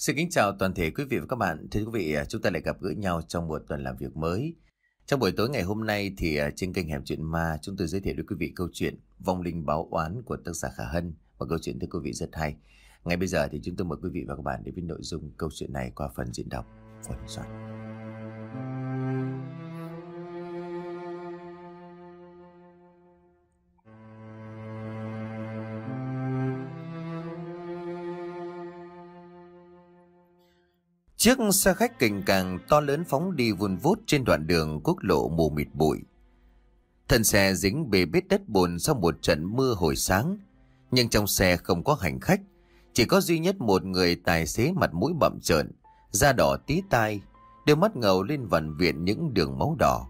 Xin kính chào toàn thể quý vị và các bạn. Thưa quý vị, chúng ta lại gặp gỡ nhau trong một tuần làm việc mới. Trong buổi tối ngày hôm nay thì trên kênh Hẻm Chuyện Ma, chúng tôi giới thiệu với quý vị câu chuyện Vong Linh Báo Oán của tác giả Khả Hân. Và câu chuyện thưa quý vị rất hay. Ngay bây giờ thì chúng tôi mời quý vị và các bạn đến với nội dung câu chuyện này qua phần diễn đọc của Doãn. Chiếc xe khách cành càng to lớn phóng đi vun vút trên đoạn đường quốc lộ mù mịt bụi. Thân xe dính bề bết đất bùn sau một trận mưa hồi sáng. Nhưng trong xe không có hành khách, chỉ có duy nhất một người tài xế mặt mũi bặm trợn, da đỏ tí tai, đôi mắt ngầu lên vằn vện những đường máu đỏ.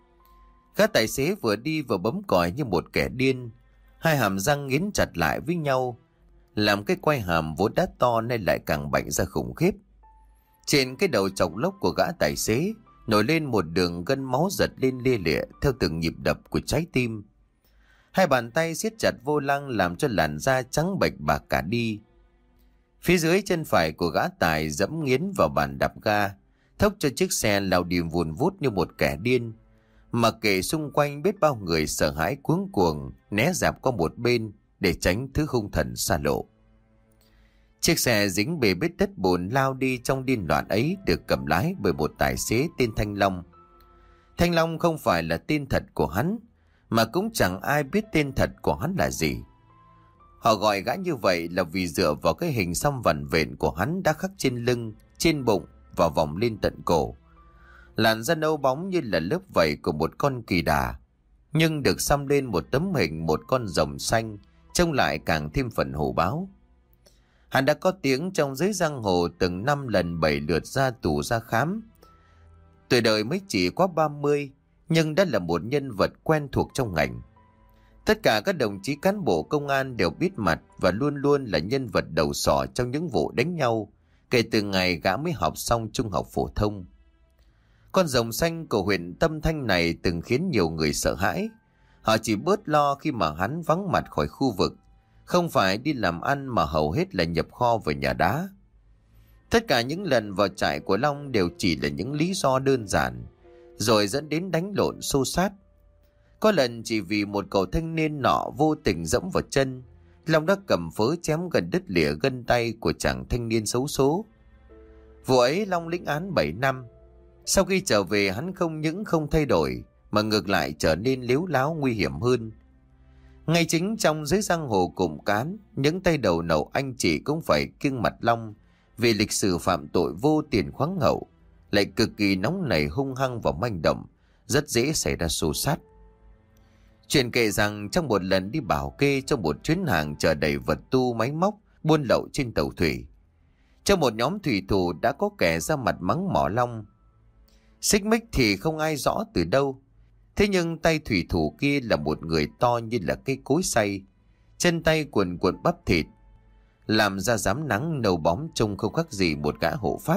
Gã tài xế vừa đi vừa bấm còi như một kẻ điên, hai hàm răng nghiến chặt lại với nhau, làm cái quai hàm vốn đã to nên lại càng bạnh ra khủng khiếp. Trên cái đầu chọc lốc của gã tài xế nổi lên một đường gân máu giật lên lia lịa theo từng nhịp đập của trái tim. Hai bàn tay siết chặt vô lăng làm cho làn da trắng bệch bạc cả đi. Phía dưới chân phải của gã tài dẫm nghiến vào bàn đạp ga, thốc cho chiếc xe lao đi vùn vút như một kẻ điên. Mặc kệ xung quanh biết bao người sợ hãi cuống cuồng né dạp qua một bên để tránh thứ hung thần xa lộ. Chiếc xe dính bề bết đất bùn lao đi trong điên loạn ấy được cầm lái bởi một tài xế tên Thanh Long. Thanh Long không phải là tên thật của hắn, mà cũng chẳng ai biết tên thật của hắn là gì. Họ gọi gã như vậy là vì dựa vào cái hình xăm vằn vện của hắn đã khắc trên lưng, trên bụng và vòng lên tận cổ. Làn da nâu bóng như là lớp vảy của một con kỳ đà, nhưng được xăm lên một tấm hình một con rồng xanh, trông lại càng thêm phần hổ báo. Hắn đã có tiếng trong giới giang hồ từng 5 lần 7 lượt ra tù ra khám. Tuổi đời mới chỉ quá 30, nhưng đã là một nhân vật quen thuộc trong ngành. Tất cả các đồng chí cán bộ công an đều biết mặt và luôn luôn là nhân vật đầu sỏ trong những vụ đánh nhau, kể từ ngày gã mới học xong trung học phổ thông. Con rồng xanh của huyện Tâm Thanh này từng khiến nhiều người sợ hãi. Họ chỉ bớt lo khi mà hắn vắng mặt khỏi khu vực, không phải đi làm ăn mà hầu hết là nhập kho về nhà đá. Tất cả những lần vào trại của Long đều chỉ là những lý do đơn giản, rồi dẫn đến đánh lộn xô xát. Có lần chỉ vì một cậu thanh niên nọ vô tình dẫm vào chân, Long đã cầm phớ chém gần đứt lìa gân tay của chàng thanh niên xấu số. Vụ ấy Long lĩnh án 7 năm. Sau khi trở về, hắn không những không thay đổi mà ngược lại trở nên lếu láo nguy hiểm hơn. Ngay chính trong giới giang hồ cụm cán, những tay đầu nậu anh chị cũng phải kiêng mặt Long vì lịch sử phạm tội vô tiền khoáng hậu, lại cực kỳ nóng nảy hung hăng và manh động, rất dễ xảy ra xô xát. Chuyện kể rằng trong một lần đi bảo kê trong một chuyến hàng chở đầy vật tu máy móc buôn lậu trên tàu thủy, trong một nhóm thủy thủ đã có kẻ ra mặt mắng mỏ Long. Xích mích thì không ai rõ từ đâu. Thế nhưng tay thủy thủ kia là một người to như là cây cối xay, chân tay cuồn cuộn bắp thịt, làm ra rám nắng nâu bóng trông không khác gì một gã hộ pháp.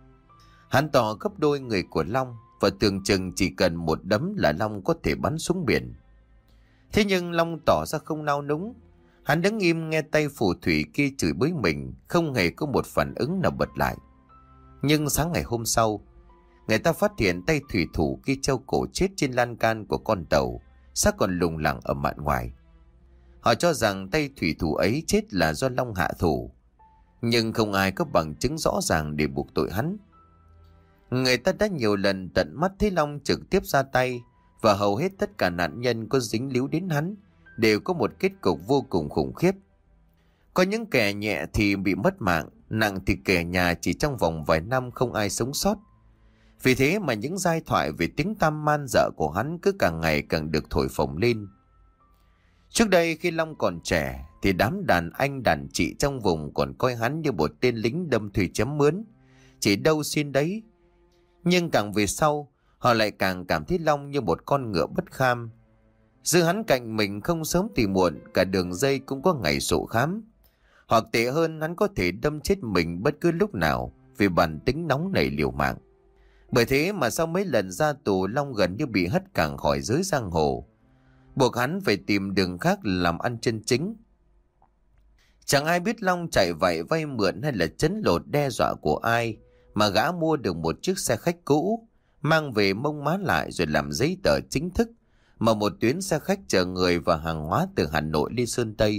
Hắn to gấp đôi người của Long và tưởng chừng chỉ cần một đấm là Long có thể bắn xuống biển. Thế nhưng Long tỏ ra không nao núng. Hắn đứng im nghe tay phù thủy kia chửi bới mình, không hề có một phản ứng nào bật lại. Nhưng sáng ngày hôm sau, người ta phát hiện tay thủy thủ kia treo cổ chết trên lan can của con tàu, xác còn lủng lẳng ở mạn ngoài. Họ cho rằng tay thủy thủ ấy chết là do Long hạ thủ, nhưng không ai có bằng chứng rõ ràng để buộc tội hắn. Người ta đã nhiều lần tận mắt thấy Long trực tiếp ra tay, và hầu hết tất cả nạn nhân có dính líu đến hắn đều có một kết cục vô cùng khủng khiếp. Có những kẻ nhẹ thì bị mất mạng, nặng thì kẻ nhà chỉ trong vòng vài năm không ai sống sót. Vì thế mà những giai thoại về tiếng tăm man dợ của hắn cứ càng ngày càng được thổi phồng lên. Trước đây khi Long còn trẻ thì đám đàn anh đàn chị trong vùng còn coi hắn như một tên lính đâm thùy chém mướn, chỉ đâu xin đấy. Nhưng càng về sau, họ lại càng cảm thấy Long như một con ngựa bất kham. Giữ hắn cạnh mình không sớm thì muộn, cả đường dây cũng có ngày sổ khám. Hoặc tệ hơn, hắn có thể đâm chết mình bất cứ lúc nào vì bản tính nóng nảy liều mạng. Bởi thế mà sau mấy lần ra tù, Long gần như bị hất cẳng khỏi giới giang hồ, buộc hắn phải tìm đường khác làm ăn chân chính. Chẳng ai biết Long chạy vậy vay mượn hay là trấn lột đe dọa của ai, mà gã mua được một chiếc xe khách cũ, mang về mông má lại rồi làm giấy tờ chính thức, mở một tuyến xe khách chở người và hàng hóa từ Hà Nội đi Sơn Tây.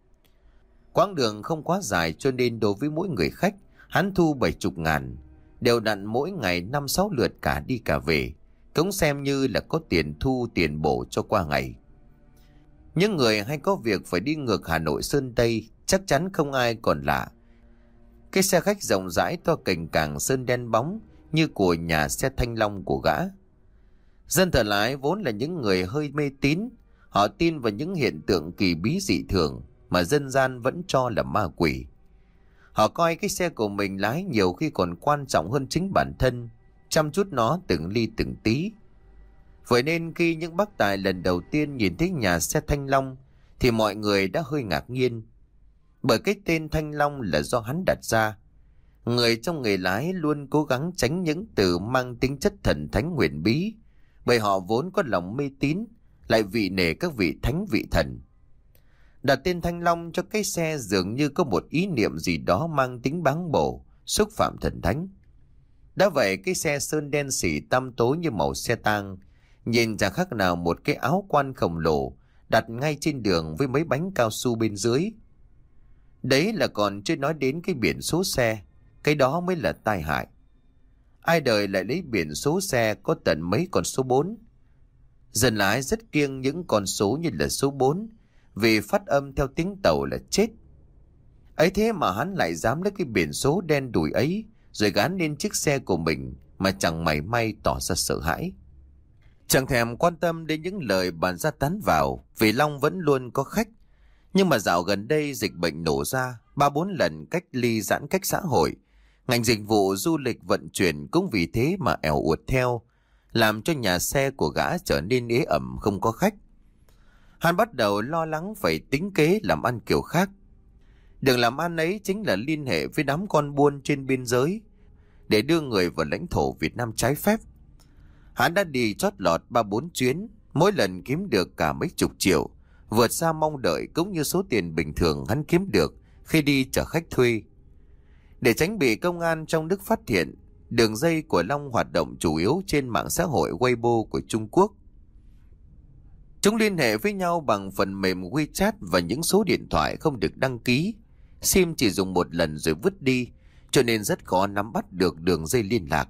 Quãng đường không quá dài cho nên đối với mỗi người khách, hắn thu 70.000, đều đặn mỗi ngày 5-6 lượt cả đi cả về, cũng xem như là có tiền thu tiền bổ cho qua ngày. Những người hay có việc phải đi ngược Hà Nội Sơn Tây chắc chắn không ai còn lạ cái xe khách rộng rãi to cành càng sơn đen bóng như của nhà xe Thanh Long của gã. Dân thợ lái vốn là những người hơi mê tín, họ tin vào những hiện tượng kỳ bí dị thường mà dân gian vẫn cho là ma quỷ. Họ coi cái xe của mình lái nhiều khi còn quan trọng hơn chính bản thân, chăm chút nó từng ly từng tí. Vậy nên khi những bác tài lần đầu tiên nhìn thấy nhà xe Thanh Long thì mọi người đã hơi ngạc nhiên. Bởi cái tên Thanh Long là do hắn đặt ra. Người trong nghề lái luôn cố gắng tránh những từ mang tính chất thần thánh huyền bí, bởi họ vốn có lòng mê tín, lại vị nể các vị thánh vị thần. Đặt tên Thanh Long cho cái xe dường như có một ý niệm gì đó mang tính báng bổ, xúc phạm thần thánh. Đã vậy cái xe sơn đen xỉ tăm tối như màu xe tang, nhìn chẳng khác nào một cái áo quan khổng lồ đặt ngay trên đường với mấy bánh cao su bên dưới. Đấy là còn chưa nói đến cái biển số xe, cái đó mới là tai hại. Ai đời lại lấy biển số xe có tận mấy con số 4. Dân lái rất kiêng những con số như là số 4, vì phát âm theo tiếng Tàu là chết. Ấy thế mà hắn lại dám lấy cái biển số đen đủi ấy rồi gán lên chiếc xe của mình mà chẳng mảy may tỏ ra sợ hãi. Chẳng thèm quan tâm đến những lời bàn ra tán vào, vì Long vẫn luôn có khách. Nhưng mà dạo gần đây dịch bệnh nổ ra, 3-4 lần cách ly giãn cách xã hội, ngành dịch vụ du lịch vận chuyển cũng vì thế mà ẻo uột theo, làm cho nhà xe của gã trở nên ế ẩm không có khách. Hắn bắt đầu lo lắng phải tính kế làm ăn kiểu khác. Đường làm ăn ấy chính là liên hệ với đám con buôn trên biên giới để đưa người vào lãnh thổ Việt Nam trái phép. Hắn đã đi chót lọt 3-4 chuyến, mỗi lần kiếm được cả mấy chục triệu, vượt xa mong đợi cũng như số tiền bình thường hắn kiếm được khi đi chở khách thuê. Để tránh bị công an trong nước phát hiện, đường dây của Long hoạt động chủ yếu trên mạng xã hội Weibo của Trung Quốc. Chúng liên hệ với nhau bằng phần mềm WeChat và những số điện thoại không được đăng ký, SIM chỉ dùng một lần rồi vứt đi, cho nên rất khó nắm bắt được đường dây liên lạc.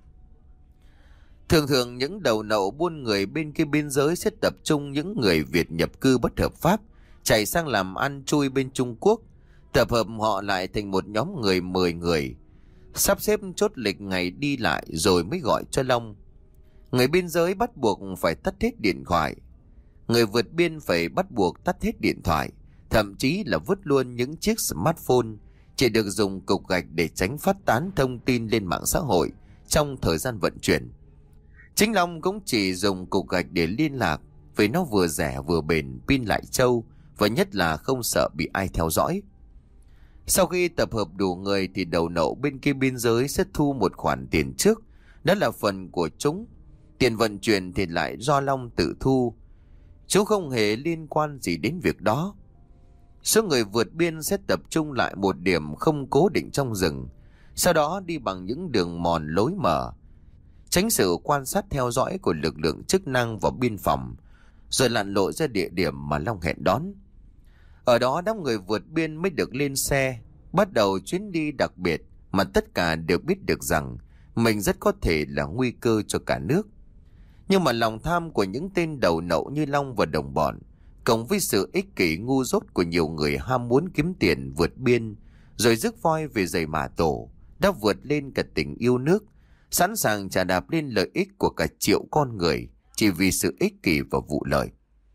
Thường thường những đầu nậu buôn người bên kia biên giới sẽ tập trung những người Việt nhập cư bất hợp pháp, chạy sang làm ăn chui bên Trung Quốc, tập hợp họ lại thành một nhóm người 10 người, sắp xếp chốt lịch ngày đi lại rồi mới gọi cho Long. Người biên giới bắt buộc phải tắt hết điện thoại, người vượt biên phải bắt buộc tắt hết điện thoại, thậm chí là vứt luôn những chiếc smartphone, chỉ được dùng cục gạch để tránh phát tán thông tin lên mạng xã hội trong thời gian vận chuyển. Chính Long cũng chỉ dùng cục gạch để liên lạc, vì nó vừa rẻ vừa bền, pin lại trâu, và nhất là không sợ bị ai theo dõi. Sau khi tập hợp đủ người thì đầu nậu bên kia biên giới sẽ thu một khoản tiền trước, đó là phần của chúng. Tiền vận chuyển thì lại do Long tự thu. Chúng không hề liên quan gì đến việc đó. Số người vượt biên sẽ tập trung lại một điểm không cố định trong rừng, sau đó đi bằng những đường mòn lối mở, tránh sự quan sát theo dõi của lực lượng chức năng và biên phòng, rồi lặn lội ra địa điểm mà Long hẹn đón. Ở đó đám người vượt biên mới được lên xe, bắt đầu chuyến đi đặc biệt mà tất cả đều biết được rằng mình rất có thể là nguy cơ cho cả nước. Nhưng mà lòng tham của những tên đầu nậu như Long và đồng bọn, cộng với sự ích kỷ ngu dốt của nhiều người ham muốn kiếm tiền vượt biên rồi rước voi về giày mả tổ, đã vượt lên cả tình yêu nước, sẵn sàng trả đạp lên lợi ích của cả triệu con người chỉ vì sự ích kỷ và vụ lợi.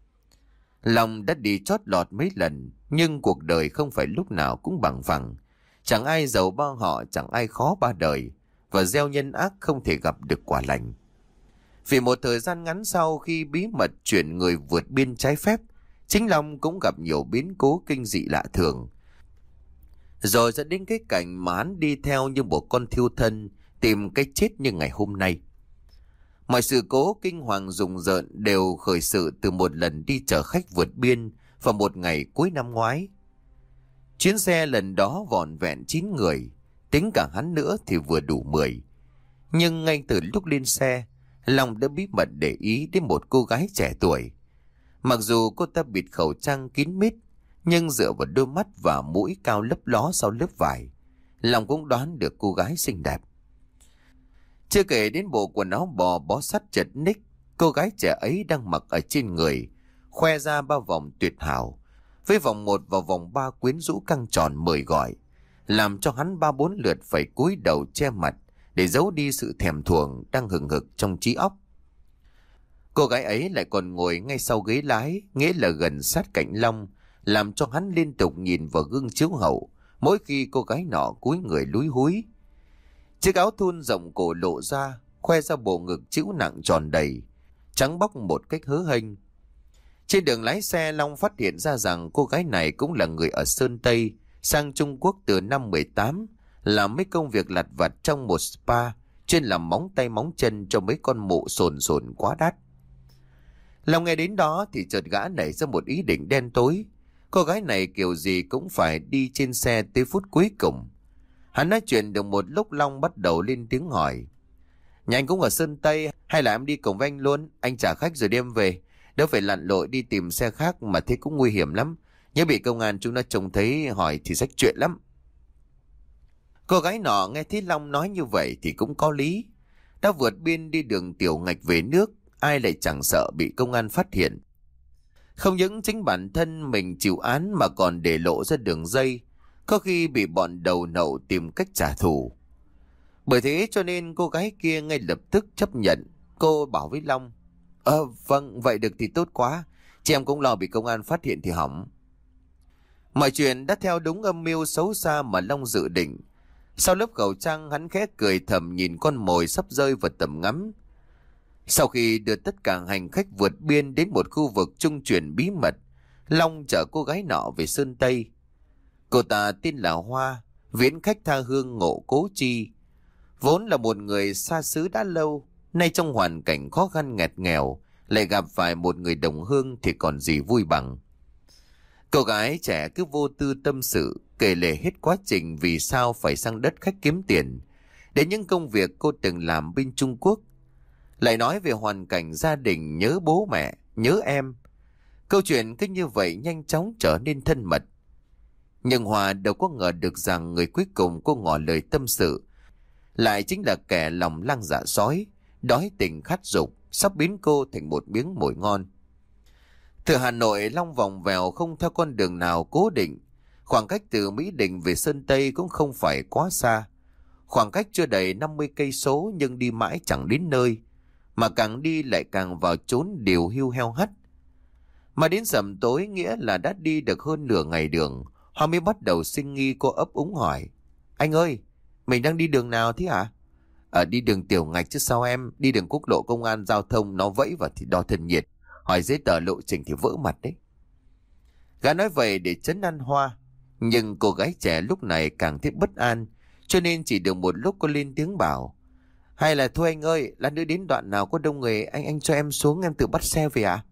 Long đã đi chót lọt mấy lần, nhưng cuộc đời không phải lúc nào cũng bằng phẳng. Chẳng ai giàu ba họ, chẳng ai khó ba đời, và gieo nhân ác không thể gặp được quả lành. Vì một thời gian ngắn sau khi bí mật chuyển người vượt biên trái phép, chính Long cũng gặp nhiều biến cố kinh dị lạ thường, rồi dẫn đến cái cảnh mà hắn đi theo như một con thiêu thân tìm cái chết như ngày hôm nay. Mọi sự cố kinh hoàng rùng rợn đều khởi sự từ một lần đi chở khách vượt biên vào một ngày cuối năm ngoái. Chuyến xe lần đó vỏn vẹn 9 người, tính cả hắn nữa thì vừa đủ 10. Nhưng ngay từ lúc lên xe, Long đã bí mật để ý đến một cô gái trẻ tuổi. Mặc dù cô ta bịt khẩu trang kín mít, nhưng dựa vào đôi mắt và mũi cao lấp ló sau lớp vải, Long cũng đoán được cô gái xinh đẹp. Chưa kể đến bộ quần áo bò bó sát chật ních cô gái trẻ ấy đang mặc ở trên người, khoe ra 3 vòng tuyệt hảo, với vòng 1 và vòng 3 quyến rũ căng tròn mời gọi, làm cho hắn 3-4 lượt phải cúi đầu che mặt để giấu đi sự thèm thuồng đang hừng hực trong trí óc. Cô gái ấy lại còn ngồi ngay sau ghế lái, nghĩa là gần sát cạnh Long, làm cho hắn liên tục nhìn vào gương chiếu hậu mỗi khi cô gái nọ cúi người lúi húi. Chiếc áo thun rộng cổ lộ ra, khoe ra bộ ngực chịu nặng tròn đầy, trắng bóc một cách hớ hênh. Trên đường lái xe, Long phát hiện ra rằng cô gái này cũng là người ở Sơn Tây, sang Trung Quốc từ năm 18, làm mấy công việc lặt vặt trong một spa, chuyên làm móng tay móng chân cho mấy con mụ sồn sồn quá đắt. Long nghe đến đó thì chợt gã nảy ra một ý định đen tối. Cô gái này kiểu gì cũng phải đi trên xe tới phút cuối cùng. Hắn nói chuyện được một lúc, Long bắt đầu lên tiếng hỏi: "Nhà anh cũng ở Sơn Tây hay là em đi cùng với anh luôn? Anh trả khách rồi đem về, đỡ phải lặn lội đi tìm xe khác mà thế cũng nguy hiểm lắm. Nhớ bị công an chúng nó trông thấy hỏi thì rách chuyện lắm." Cô gái nọ nghe thấy Long nói như vậy thì cũng có lý. Đã vượt biên đi đường tiểu ngạch về nước, ai lại chẳng sợ bị công an phát hiện. Không những chính bản thân mình chịu án mà còn để lộ ra đường dây, có khi bị bọn đầu nậu tìm cách trả thù. Bởi thế cho nên cô gái kia ngay lập tức chấp nhận. Cô bảo với Long: Vâng, vậy được thì tốt quá. Chị em cũng lo bị công an phát hiện thì hỏng." Mọi chuyện đã theo đúng âm mưu xấu xa mà Long dự định. Sau lớp khẩu trang, hắn khẽ cười thầm nhìn con mồi sắp rơi vào tầm ngắm. Sau khi đưa tất cả hành khách vượt biên đến một khu vực trung chuyển bí mật, Long chở cô gái nọ về Sơn Tây. Cô ta tên là Hoa, viễn khách tha hương Ngộ Cố Chi. Vốn là một người xa xứ đã lâu, nay trong hoàn cảnh khó khăn nghèt nghèo, lại gặp phải một người đồng hương thì còn gì vui bằng. Cô gái trẻ cứ vô tư tâm sự, kể lể hết quá trình vì sao phải sang đất khách kiếm tiền, đến những công việc cô từng làm bên Trung Quốc. Lại nói về hoàn cảnh gia đình, nhớ bố mẹ, nhớ em. Câu chuyện cứ như vậy nhanh chóng trở nên thân mật. Nhưng Hòa đâu có ngờ được rằng người cuối cùng cô ngỏ lời tâm sự lại chính là kẻ lòng lang dạ sói, đói tình khát dục, sắp biến cô thành một miếng mồi ngon. Từ Hà Nội, Long vòng vèo không theo con đường nào cố định. Khoảng cách từ Mỹ Đình về Sơn Tây cũng không phải quá xa. Khoảng cách chưa đầy 50 cây số nhưng đi mãi chẳng đến nơi, mà càng đi lại càng vào chốn điều hưu heo hắt. Mà đến rằm tối, nghĩa là đã đi được hơn nửa ngày đường, Hoa mới bắt đầu sinh nghi. Cô ấp úng hỏi: "Anh ơi, mình đang đi đường nào thế hả?" Đi đường tiểu ngạch chứ sao em, đi đường quốc lộ công an giao thông nó vẫy và thì đo thân nhiệt, hỏi giấy tờ lộ trình thì vỡ mặt đấy. Gã nói vậy để trấn an Hoa, nhưng cô gái trẻ lúc này càng thấy bất an, cho nên chỉ được một lúc cô lên tiếng bảo: "Hay là thôi anh ơi, lát nữa đến đoạn nào có đông người anh cho em xuống, em tự bắt xe về ạ."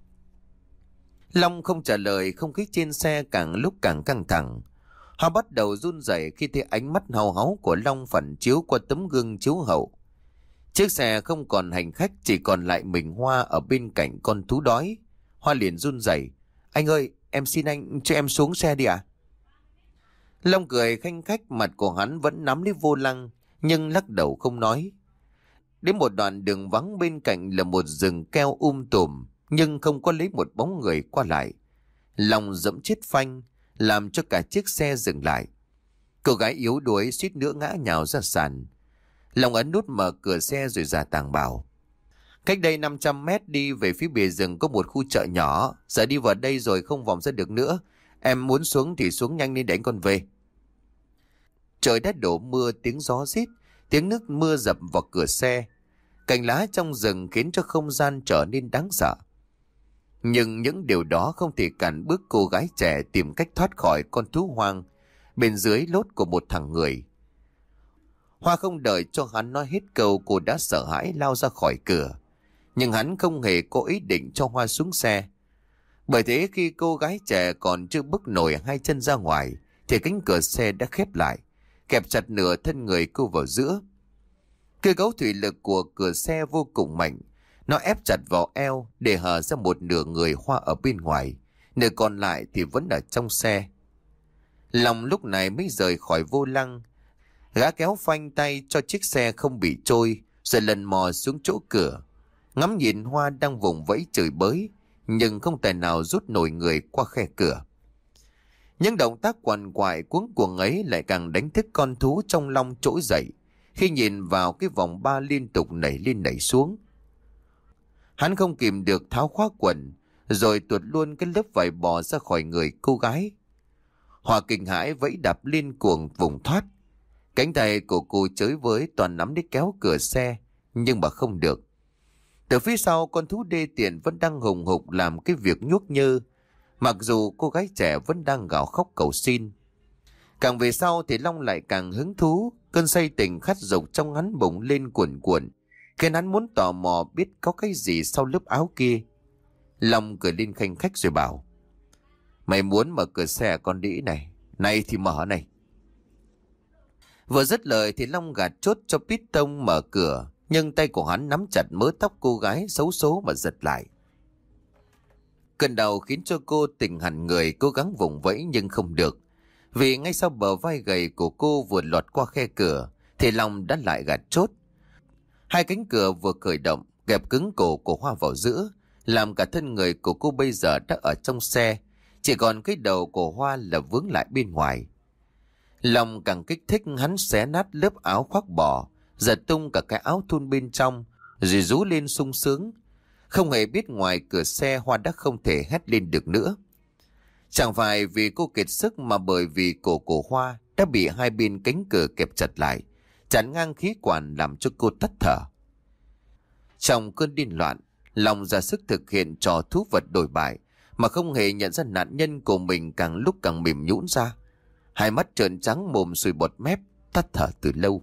Long không trả lời, không khí trên xe càng lúc càng căng thẳng. Hoa bắt đầu run rẩy khi thấy ánh mắt hào háo của Long phản chiếu qua tấm gương chiếu hậu. Chiếc xe không còn hành khách, chỉ còn lại mình Hoa ở bên cạnh con thú đói. Hoa liền run rẩy: "Anh ơi, em xin anh cho em xuống xe đi ạ." Long cười khanh khách, mặt của hắn vẫn nắm lấy vô lăng nhưng lắc đầu không nói. Đến một đoạn đường vắng, bên cạnh là một rừng keo tùm nhưng không có lấy một bóng người qua lại. Long dẫm chết phanh, làm cho cả chiếc xe dừng lại. Cô gái yếu đuối suýt nữa ngã nhào ra sàn. Long ấn nút mở cửa xe rồi giả tàng bảo: "Cách đây 500 mét đi về phía bìa rừng có một khu chợ nhỏ, giờ đi vào đây rồi không vòng ra được nữa. Em muốn xuống thì xuống nhanh lên để anh còn về." Trời đã đổ mưa, tiếng gió rít, tiếng nước mưa dập vào cửa xe. Cành lá trong rừng khiến cho không gian trở nên đáng sợ. Nhưng những điều đó không thể cản bước cô gái trẻ tìm cách thoát khỏi con thú hoang bên dưới lốt của một thằng người. Hoa không đợi cho hắn nói hết câu, cô đã sợ hãi lao ra khỏi cửa. Nhưng hắn không hề có ý định cho Hoa xuống xe. Bởi thế khi cô gái trẻ còn chưa bước nổi hai chân ra ngoài thì cánh cửa xe đã khép lại, kẹp chặt nửa thân người cô vào giữa. Cơ cấu thủy lực của cửa xe vô cùng mạnh, nó ép chặt vào eo để hở ra một nửa người Hoa ở bên ngoài, nửa còn lại thì vẫn ở trong xe. Long lúc này mới rời khỏi vô lăng. Gã kéo phanh tay cho chiếc xe không bị trôi, rồi lần mò xuống chỗ cửa, ngắm nhìn Hoa đang vùng vẫy chửi bới, nhưng không tài nào rút nổi người qua khe cửa. Những động tác quằn quại cuống cuồng ấy lại càng đánh thức con thú trong Long trỗi dậy khi nhìn vào cái vòng ba liên tục nảy lên nảy xuống. Hắn không kìm được tháo khóa quần, rồi tuột luôn cái lớp vải bò ra khỏi người cô gái. Hoa kinh hãi vẫy đạp liên cuồng vùng thoát. Cánh tay của cô chới với toàn nắm để kéo cửa xe, nhưng mà không được. Từ phía sau, con thú đê tiện vẫn đang hùng hục làm cái việc nhuốc nhơ, mặc dù cô gái trẻ vẫn đang gào khóc cầu xin. Càng về sau thì Long lại càng hứng thú, cơn say tình khát dục trong hắn bùng lên cuồn cuộn, khiến hắn muốn tò mò biết có cái gì sau lớp áo kia. Long cười lên khanh khách rồi bảo: "Mày muốn mở cửa xe con đĩ này, này thì mở này." Vừa dứt lời thì Long gạt chốt cho Piston mở cửa, nhưng tay của hắn nắm chặt mớ tóc cô gái xấu số mà giật lại. Cơn đau khiến cho cô tỉnh hẳn người, cố gắng vùng vẫy nhưng không được, vì ngay sau bờ vai gầy của cô vừa lọt qua khe cửa thì Long đã lại gạt chốt. Hai cánh cửa vừa khởi động, kẹp cứng cổ của Hoa vào giữa, làm cả thân người của cô bây giờ đã ở trong xe, chỉ còn cái đầu của Hoa là vướng lại bên ngoài. Long càng kích thích, hắn xé nát lớp áo khoác bò, giật tung cả cái áo thun bên trong, rồi rú lên sung sướng. Không hề biết ngoài cửa xe Hoa đã không thể hét lên được nữa. Chẳng phải vì cô kiệt sức mà bởi vì cổ của Hoa đã bị hai bên cánh cửa kẹp chặt lại, chắn ngang khí quản làm cho cô tắt thở. Trong cơn điên loạn, Long ra sức thực hiện trò thú vật đổi bại mà không hề nhận ra nạn nhân của mình càng lúc càng mềm nhũn ra. Hai mắt trợn trắng, mồm sùi bọt mép, tắt thở từ lâu.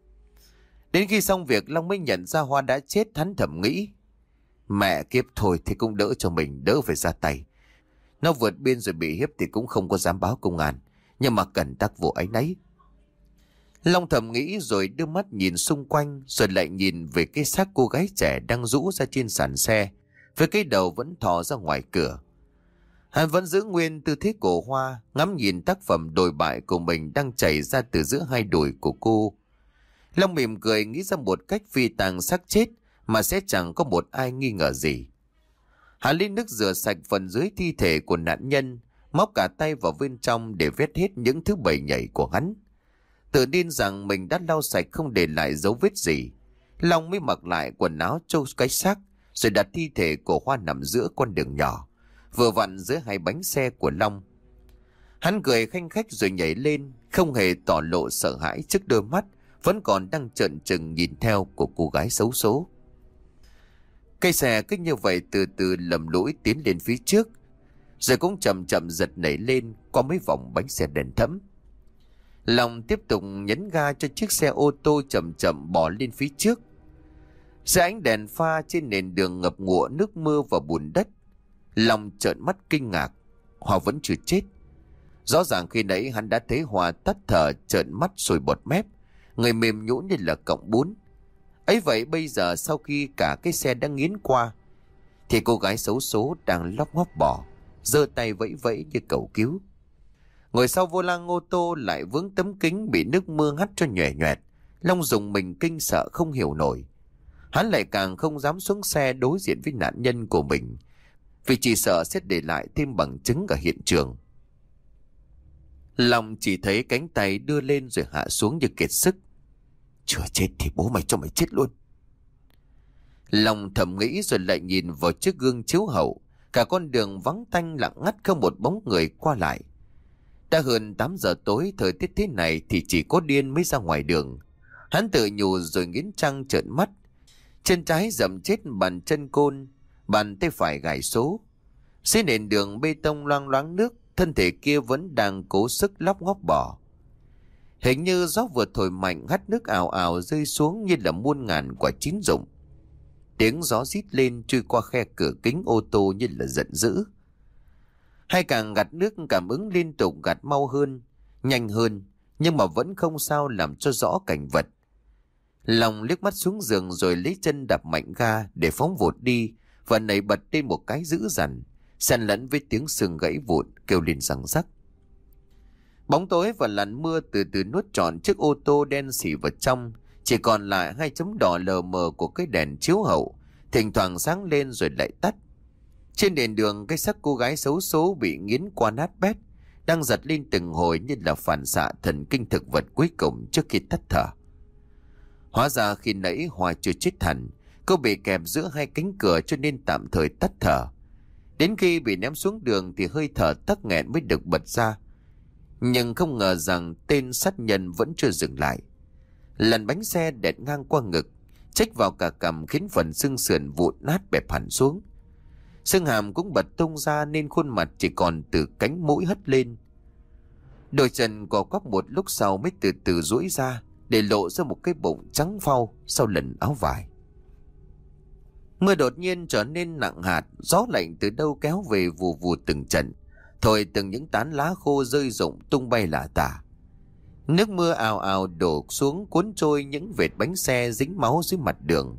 Đến khi xong việc, Long mới nhận ra Hoa đã chết. Hắn thầm nghĩ: mẹ kiếp, thôi thì cũng đỡ cho mình, đỡ phải ra tay. Nó vượt biên rồi bị hiếp thì cũng không có dám báo công an, nhưng mà cần tác vụ ấy nấy. Long thầm nghĩ rồi đưa mắt nhìn xung quanh, rồi lại nhìn về cái xác cô gái trẻ đang rũ ra trên sàn xe, với cái đầu vẫn thò ra ngoài cửa. Hắn vẫn giữ nguyên tư thế của Hoa, ngắm nhìn tác phẩm đồi bại của mình đang chảy ra từ giữa hai đùi của cô. Long mỉm cười, nghĩ ra một cách phi tang xác chết mà sẽ chẳng có một ai nghi ngờ gì. Hắn lấy nước rửa sạch phần dưới thi thể của nạn nhân, móc cả tay vào bên trong để vét hết những thứ bầy nhảy của hắn. Tự tin rằng mình đã lau sạch không để lại dấu vết gì, Long mới mặc lại quần áo trâu cái xác, rồi đặt thi thể của Hoa nằm giữa con đường nhỏ, vừa vặn giữa hai bánh xe của Long. Hắn cười khanh khách rồi nhảy lên, không hề tỏ lộ sợ hãi trước đôi mắt vẫn còn đang trợn trừng nhìn theo của cô gái xấu số. Cây xe cứ như vậy từ từ lầm lũi tiến lên phía trước, rồi cũng chậm chậm giật nảy lên qua mấy vòng bánh xe đèn thẫm. Long tiếp tục nhấn ga cho chiếc xe ô tô chậm chậm bò lên phía trước. Dưới ánh đèn pha trên nền đường ngập ngụa nước mưa và bùn đất, Long trợn mắt kinh ngạc. Hoa vẫn chưa chết. Rõ ràng khi nãy hắn đã thấy Hoa tắt thở, trợn mắt sùi bọt mép, người mềm nhũn như là cọng bún. Ấy vậy bây giờ sau khi cả cái xe đã nghiến qua, thì cô gái xấu số đang lóc ngóc bò, giơ tay vẫy vẫy như cầu cứu. Ngồi sau vô lăng ô tô lại vướng tấm kính bị nước mưa hắt cho nhòe nhoẹt. Long dùng mình kinh sợ không hiểu nổi. Hắn lại càng không dám xuống xe đối diện với nạn nhân của mình, vì chỉ sợ sẽ để lại thêm bằng chứng ở hiện trường. Long chỉ thấy cánh tay đưa lên rồi hạ xuống như kiệt sức. Chưa chết thì bố mày cho mày chết luôn. Long thầm nghĩ rồi lại nhìn vào chiếc gương chiếu hậu. Cả con đường vắng tanh lặng ngắt, không một bóng người qua lại. Đã hơn 8 giờ tối, thời tiết thế này thì chỉ có điên mới ra ngoài đường. Hắn tự nhủ rồi nghiến răng trợn mắt. Chân trái dậm chết bàn chân côn, bàn tay phải gài số. Dưới nền đường bê tông loang loáng nước, thân thể kia vẫn đang cố sức lóc ngóc bò. Hình như gió vừa thổi mạnh hắt nước ào ào rơi xuống như là muôn ngàn quả chín rụng. Tiếng gió rít lên chui qua khe cửa kính ô tô như là giận dữ. Hai càng gạt nước cảm ứng liên tục gạt mau hơn, nhanh hơn, nhưng mà vẫn không sao làm cho rõ cảnh vật. Long liếc mắt xuống giường rồi lấy chân đạp mạnh ga để phóng vụt đi và nảy bật lên một cái dữ dằn, xen lẫn với tiếng xương gãy vụn kêu lên răng rắc. Bóng tối và làn mưa từ từ nuốt trọn chiếc ô tô đen xỉ vào trong, chỉ còn lại hai chấm đỏ lờ mờ của cái đèn chiếu hậu, thỉnh thoảng sáng lên rồi lại tắt. Trên nền đường, cái xác cô gái xấu số bị nghiến qua nát bét, đang giật lên từng hồi như là phản xạ thần kinh thực vật cuối cùng trước khi tắt thở. Hóa ra khi nãy Hoa chưa chết hẳn, cô bị kẹp giữa hai cánh cửa cho nên tạm thời tắt thở. Đến khi bị ném xuống đường thì hơi thở tắc nghẹn mới được bật ra. Nhưng không ngờ rằng tên sát nhân vẫn chưa dừng lại. Lần bánh xe đẹt ngang qua ngực, chếch vào cả cằm khiến phần xương sườn vụn nát bẹp hẳn xuống. Xương hàm cũng bật tung ra nên khuôn mặt chỉ còn từ cánh mũi hất lên. Đôi chân co quắp một lúc sau mới từ từ duỗi ra để lộ ra một cái bụng trắng phau sau lần áo vải. Mưa đột nhiên trở nên nặng hạt, gió lạnh từ đâu kéo về vù vù từng trận, thổi từng những tán lá khô rơi rụng tung bay lả tả. Nước mưa ào ào đổ xuống cuốn trôi những vệt bánh xe dính máu dưới mặt đường.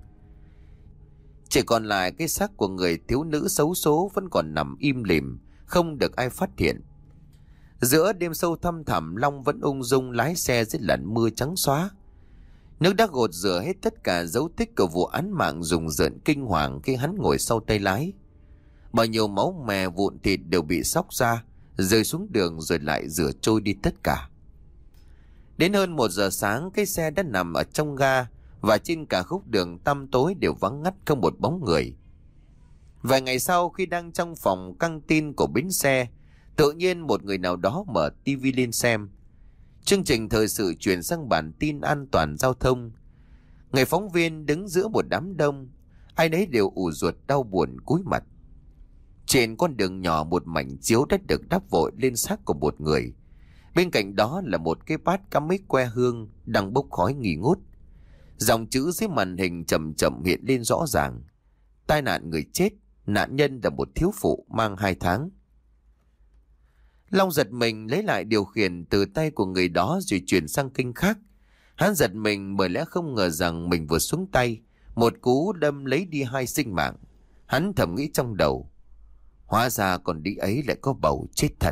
Chỉ còn lại cái xác của người thiếu nữ xấu số vẫn còn nằm im lìm, không được ai phát hiện. Giữa đêm sâu thăm thẳm, Long vẫn ung dung lái xe dưới làn mưa trắng xóa. Nước đã gột rửa hết tất cả dấu tích của vụ án mạng rùng rợn kinh hoàng khi hắn ngồi sau tay lái. Bao nhiêu máu me vụn thịt đều bị xóc ra, rơi xuống đường rồi lại rửa trôi đi tất cả. Đến hơn 1 giờ sáng, cái xe đã nằm ở trong ga và trên cả khúc đường tăm tối đều vắng ngắt không một bóng người. Vài ngày sau, khi đang trong phòng căng tin của bến xe, tự nhiên một người nào đó mở tivi lên xem. Chương trình thời sự chuyển sang bản tin an toàn giao thông. Người phóng viên đứng giữa một đám đông, ai nấy đều ù ruột đau buồn cúi mặt. Trên con đường nhỏ, một mảnh chiếu đã được đắp vội lên xác của một người. Bên cạnh đó là một cái bát cắm mấy que hương đang bốc khói nghi ngút. Dòng chữ dưới màn hình chậm chậm hiện lên rõ ràng: tai nạn người chết, nạn nhân là một thiếu phụ mang 2 tháng. Long giật mình lấy lại điều khiển từ tay của người đó rồi chuyển sang kênh khác. Hắn giật mình bởi lẽ không ngờ rằng mình vừa xuống tay, một cú đâm lấy đi 2 sinh mạng. Hắn thầm nghĩ trong đầu, hóa ra còn đi ấy lại có bầu, chết thật.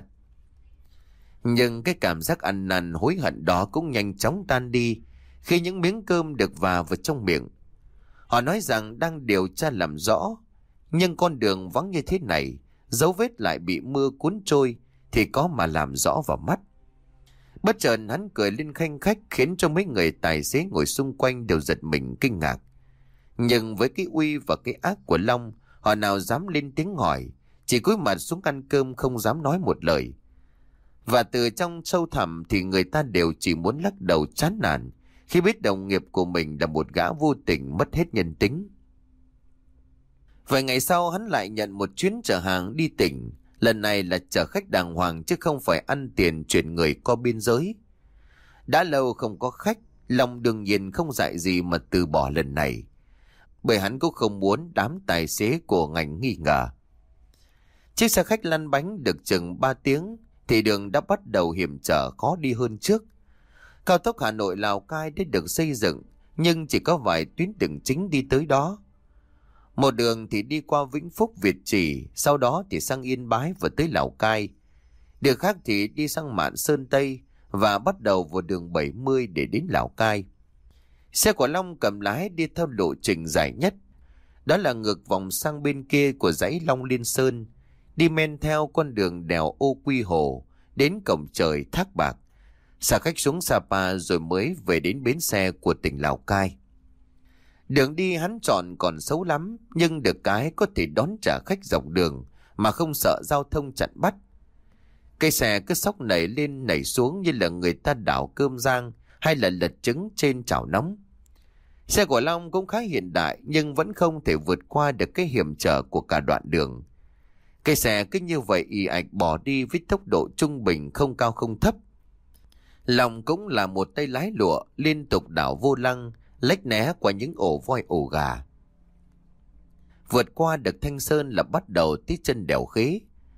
Nhưng cái cảm giác ăn năn hối hận đó cũng nhanh chóng tan đi khi những miếng cơm được vào trong miệng. Họ nói rằng đang điều tra làm rõ, nhưng con đường vắng như thế này, dấu vết lại bị mưa cuốn trôi, thì có mà làm rõ vào mắt. Bất chợt hắn cười lên khanh khách khiến cho mấy người tài xế ngồi xung quanh đều giật mình kinh ngạc. Nhưng với cái uy và cái ác của Long, họ nào dám lên tiếng hỏi, chỉ cúi mặt xuống ăn cơm không dám nói một lời. Và từ trong sâu thẳm thì người ta đều chỉ muốn lắc đầu chán nản khi biết đồng nghiệp của mình là một gã vô tình mất hết nhân tính. Vài ngày sau, hắn lại nhận một chuyến chở hàng đi tỉnh. Lần này là chở khách đàng hoàng chứ không phải ăn tiền chuyển người qua biên giới. Đã lâu không có khách, Long đương nhiên không dại gì mà từ bỏ lần này, bởi hắn cũng không muốn đám tài xế của ngành nghi ngờ. Chiếc xe khách lăn bánh được chừng 3 tiếng thì đường đã bắt đầu hiểm trở khó đi hơn trước. Cao tốc Hà Nội Lào Cai đã được xây dựng, nhưng chỉ có vài tuyến đường chính đi tới đó. Một đường thì đi qua Vĩnh Phúc, Việt Trì, sau đó thì sang Yên Bái và tới Lào Cai. Đường khác thì đi sang Mạn Sơn Tây và bắt đầu vào đường 70 để đến Lào Cai. Xe của Long cầm lái đi theo lộ trình dài nhất, đó là ngược vòng sang bên kia của dãy Long Liên Sơn, đi men theo con đường đèo Ô Quy Hồ đến cổng trời Thác Bạc, xả khách xuống Sapa rồi mới về đến bến xe của tỉnh Lào Cai. Đường đi hắn chọn còn xấu lắm, nhưng được cái có thể đón trả khách dọc đường mà không sợ giao thông chặn bắt. Cây xe cứ xóc nảy lên nảy xuống như là người ta đảo cơm rang hay là lật trứng trên chảo nóng. Xe của Long cũng khá hiện đại nhưng vẫn không thể vượt qua được cái hiểm trở của cả đoạn đường. Cây xe cứ như vậy ì ạch bỏ đi với tốc độ trung bình, không cao không thấp. Long cũng là một tay lái lụa, liên tục đảo vô lăng, lách né qua những ổ voi ổ gà. Vượt qua được Thanh Sơn là bắt đầu tới chân đèo Khế.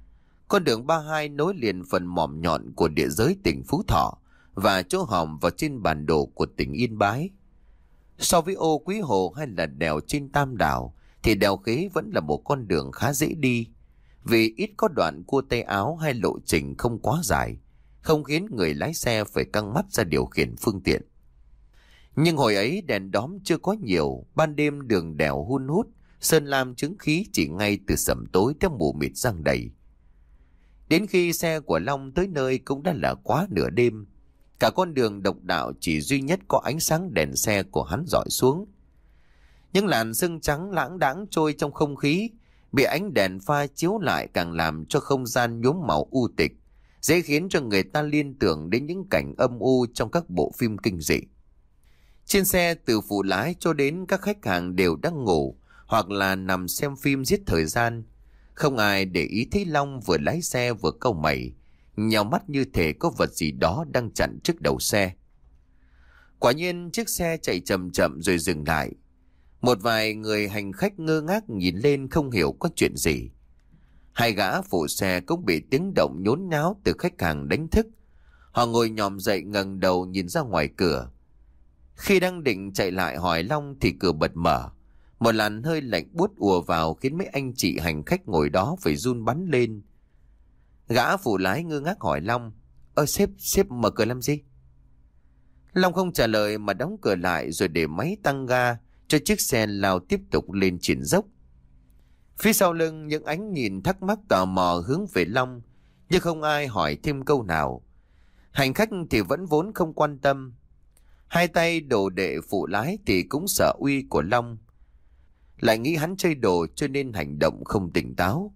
Con đường 32 nối liền phần mỏm nhọn của địa giới tỉnh Phú Thọ và chỗ hòm vào trên bản đồ của tỉnh Yên Bái. So với Ô Quý Hồ hay là đèo trên Tam Đảo thì đèo Khế vẫn là một con đường khá dễ đi, vì ít có đoạn cua tay áo hay lộ trình không quá dài, không khiến người lái xe phải căng mắt ra điều khiển phương tiện. Nhưng hồi ấy đèn đóm chưa có nhiều, ban đêm đường đèo hun hút, sơn lam chứng khí chỉ ngay từ sẩm tối tới mù mịt giăng đầy. Đến khi xe của Long tới nơi cũng đã là quá nửa đêm. Cả con đường độc đạo chỉ duy nhất có ánh sáng đèn xe của hắn rọi xuống. Những làn sương trắng lãng đãng trôi trong không khí, bị ánh đèn pha chiếu lại càng làm cho không gian nhuốm màu u tịch, dễ khiến cho người ta liên tưởng đến những cảnh âm u trong các bộ phim kinh dị. Trên xe từ phụ lái cho đến các khách hàng đều đang ngủ hoặc là nằm xem phim giết thời gian. Không ai để ý thấy Long vừa lái xe vừa cau mày, nhào mắt như thể có vật gì đó đang chặn trước đầu xe. Quả nhiên chiếc xe chạy chậm chậm rồi dừng lại. Một vài người hành khách ngơ ngác nhìn lên không hiểu có chuyện gì. Hai gã phụ xe cũng bị tiếng động nhốn nháo từ khách hàng đánh thức. Họ ngồi nhòm dậy ngẩng đầu nhìn ra ngoài cửa. Khi đang định chạy lại hỏi Long thì cửa bật mở. Một làn hơi lạnh buốt ùa vào khiến mấy anh chị hành khách ngồi đó phải run bắn lên. Gã phụ lái ngơ ngác hỏi Long: Sếp mở cửa làm gì? Long không trả lời mà đóng cửa lại rồi để máy tăng ga cho chiếc xe lao tiếp tục lên triển dốc. Phía sau lưng những ánh nhìn thắc mắc tò mò hướng về Long, nhưng không ai hỏi thêm câu nào. Hành khách thì vẫn vốn không quan tâm. Hai tay đồ đệ phụ lái thì cũng sợ uy của Long, lại nghĩ hắn chơi đồ cho nên hành động không tỉnh táo.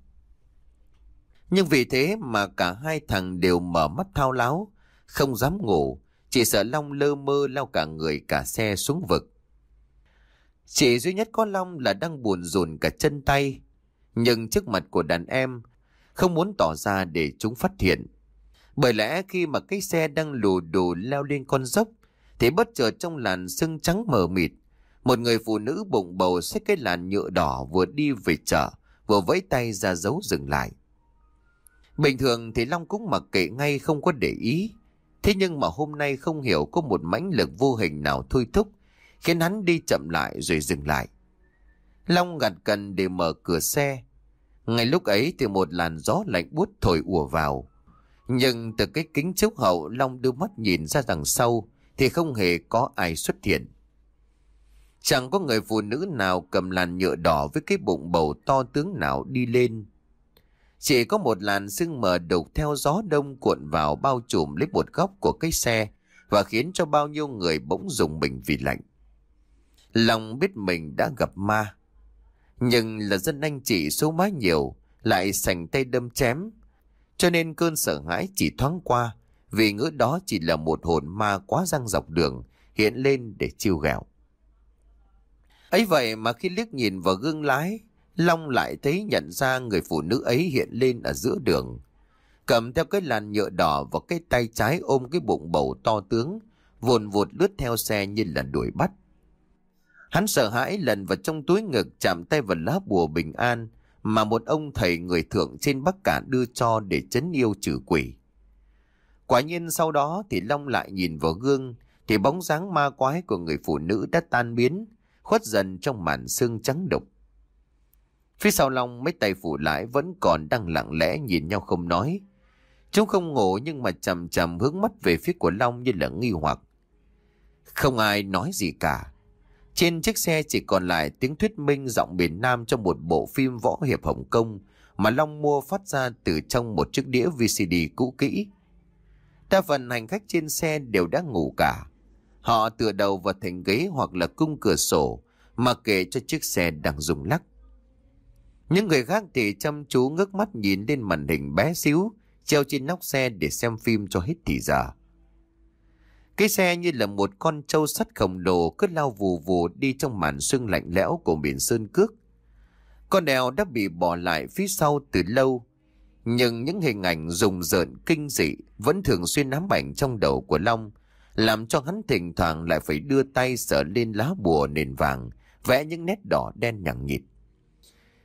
Nhưng vì thế mà cả hai thằng đều mở mắt thao láo, không dám ngủ, chỉ sợ Long lơ mơ lao cả người cả xe xuống vực. Chỉ duy nhất có Long là đang buồn rùn cả chân tay, nhưng trước mặt của đàn em không muốn tỏ ra để chúng phát hiện. Bởi lẽ khi mà cái xe đang lù đù leo lên con dốc thì bất chợt trong làn sương trắng mờ mịt, một người phụ nữ bụng bầu xách cái làn nhựa đỏ vừa đi về chợ vừa vẫy tay ra dấu dừng lại. Bình thường thì Long cũng mặc kệ ngay không có để ý. Thế nhưng mà hôm nay không hiểu có một mãnh lực vô hình nào thôi thúc khiến hắn đi chậm lại rồi dừng lại. Long gặt cần để mở cửa xe. Ngay lúc ấy thì một làn gió lạnh buốt thổi ùa vào. Nhưng từ cái kính chiếu hậu Long đưa mắt nhìn ra đằng sau thì không hề có ai xuất hiện. Chẳng có người phụ nữ nào cầm làn nhựa đỏ với cái bụng bầu to tướng nào đi lên. Chỉ có một làn sương mờ đục theo gió đông cuộn vào bao trùm lấy một góc của cái xe và khiến cho bao nhiêu người bỗng rùng mình vì lạnh. Long biết mình đã gặp ma, nhưng là dân anh chị số má nhiều lại sành tay đâm chém, cho nên cơn sợ hãi chỉ thoáng qua vì ngỡ đó chỉ là một hồn ma quá giăng dọc đường hiện lên để trêu ghẹo. Ấy vậy mà khi liếc nhìn vào gương lái, Long lại thấy nhận ra người phụ nữ ấy hiện lên ở giữa đường, cầm theo cái làn nhựa đỏ và cái tay trái ôm cái bụng bầu to tướng, vồn vụt lướt theo xe như là đuổi bắt. Hắn sợ hãi lần vào trong túi ngực chạm tay vào lá bùa bình an mà một ông thầy người thượng trên Bắc Cả đưa cho để trấn yêu trừ quỷ. Quả nhiên sau đó thì Long lại nhìn vào gương thì bóng dáng ma quái của người phụ nữ đã tan biến, khuất dần trong màn sương trắng đục. Phía sau Long mấy tay phụ lái vẫn còn đang lặng lẽ nhìn nhau không nói. Chúng không ngủ nhưng mà chằm chằm hướng mắt về phía của Long như là nghi hoặc. Không ai nói gì cả. Trên chiếc xe chỉ còn lại tiếng thuyết minh giọng miền Nam trong một bộ phim võ hiệp Hồng Kông mà Long mua phát ra từ trong một chiếc đĩa VCD cũ kỹ. Đa phần hành khách trên xe đều đã ngủ cả. Họ tựa đầu vào thành ghế hoặc là cung cửa sổ mà kệ cho chiếc xe đang rung lắc. Những người khác thì chăm chú ngước mắt nhìn lên màn hình bé xíu treo trên nóc xe để xem phim cho hết thì giờ. Cái xe như là một con trâu sắt khổng lồ cứ lao vù vù đi trong màn sương lạnh lẽo của miền sơn cước. Con đèo đã bị bỏ lại phía sau từ lâu, nhưng những hình ảnh rùng rợn kinh dị vẫn thường xuyên ám ảnh trong đầu của Long, làm cho hắn thỉnh thoảng lại phải đưa tay sờ lên lá bùa nền vàng, vẽ những nét đỏ đen nhằng nhịt.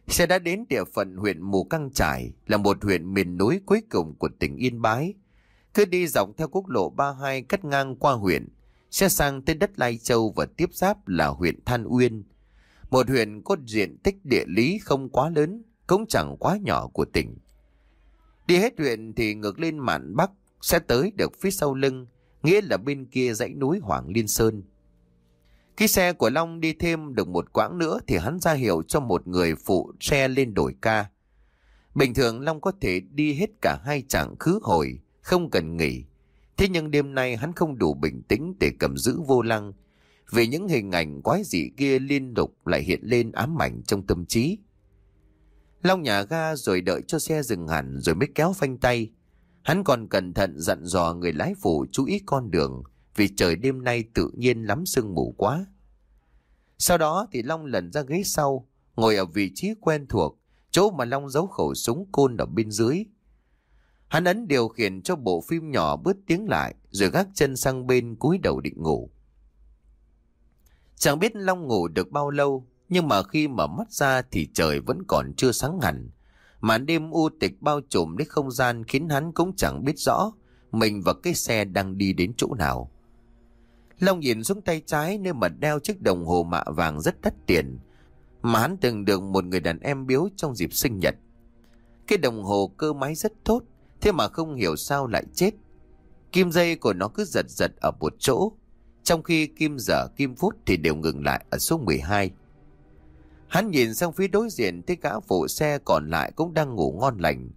Xe đã đến địa phận huyện Mù Căng Chải, là một huyện miền núi cuối cùng của tỉnh Yên Bái. Cứ đi dọc theo quốc lộ 32 cắt ngang qua huyện, sẽ sang tới đất Lai Châu và tiếp giáp là huyện Than Uyên. Một huyện có diện tích địa lý không quá lớn, cũng chẳng quá nhỏ của tỉnh. Đi hết huyện thì ngược lên mạn Bắc sẽ tới được phía sau lưng, nghĩa là bên kia dãy núi Hoàng Liên Sơn. Khi xe của Long đi thêm được một quãng nữa thì hắn ra hiệu cho một người phụ xe lên đổi ca. Bình thường Long có thể đi hết cả hai chặng khứ hồi, không cần nghỉ. Thế nhưng đêm nay hắn không đủ bình tĩnh để cầm giữ vô lăng, vì những hình ảnh quái dị kia liên tục lại hiện lên ám ảnh trong tâm trí. Long nhả ga rồi đợi cho xe dừng hẳn rồi mới kéo phanh tay. Hắn còn cẩn thận dặn dò người lái phụ chú ý con đường, vì trời đêm nay tự nhiên lắm sương mù quá. Sau đó thì Long lần ra ghế sau, ngồi ở vị trí quen thuộc, chỗ mà Long giấu khẩu súng côn ở bên dưới. Hắn ấn điều khiển cho bộ phim nhỏ bớt tiếng lại, rồi gác chân sang bên cúi đầu định ngủ. Chẳng biết Long ngủ được bao lâu, nhưng mà khi mở mắt ra thì trời vẫn còn chưa sáng hẳn. Màn đêm u tịch bao trùm đến không gian khiến hắn cũng chẳng biết rõ mình và cái xe đang đi đến chỗ nào. Long nhìn xuống tay trái nơi mà đeo chiếc đồng hồ mạ vàng rất đắt tiền, mà hắn từng được một người đàn em biếu trong dịp sinh nhật. Cái đồng hồ cơ máy rất tốt, thế mà không hiểu sao lại chết. Kim dây của nó cứ giật giật ở một chỗ, trong khi kim giờ kim phút thì đều ngừng lại ở số 12. Hắn nhìn sang phía đối diện thấy gã phụ xe còn lại cũng đang ngủ ngon lành.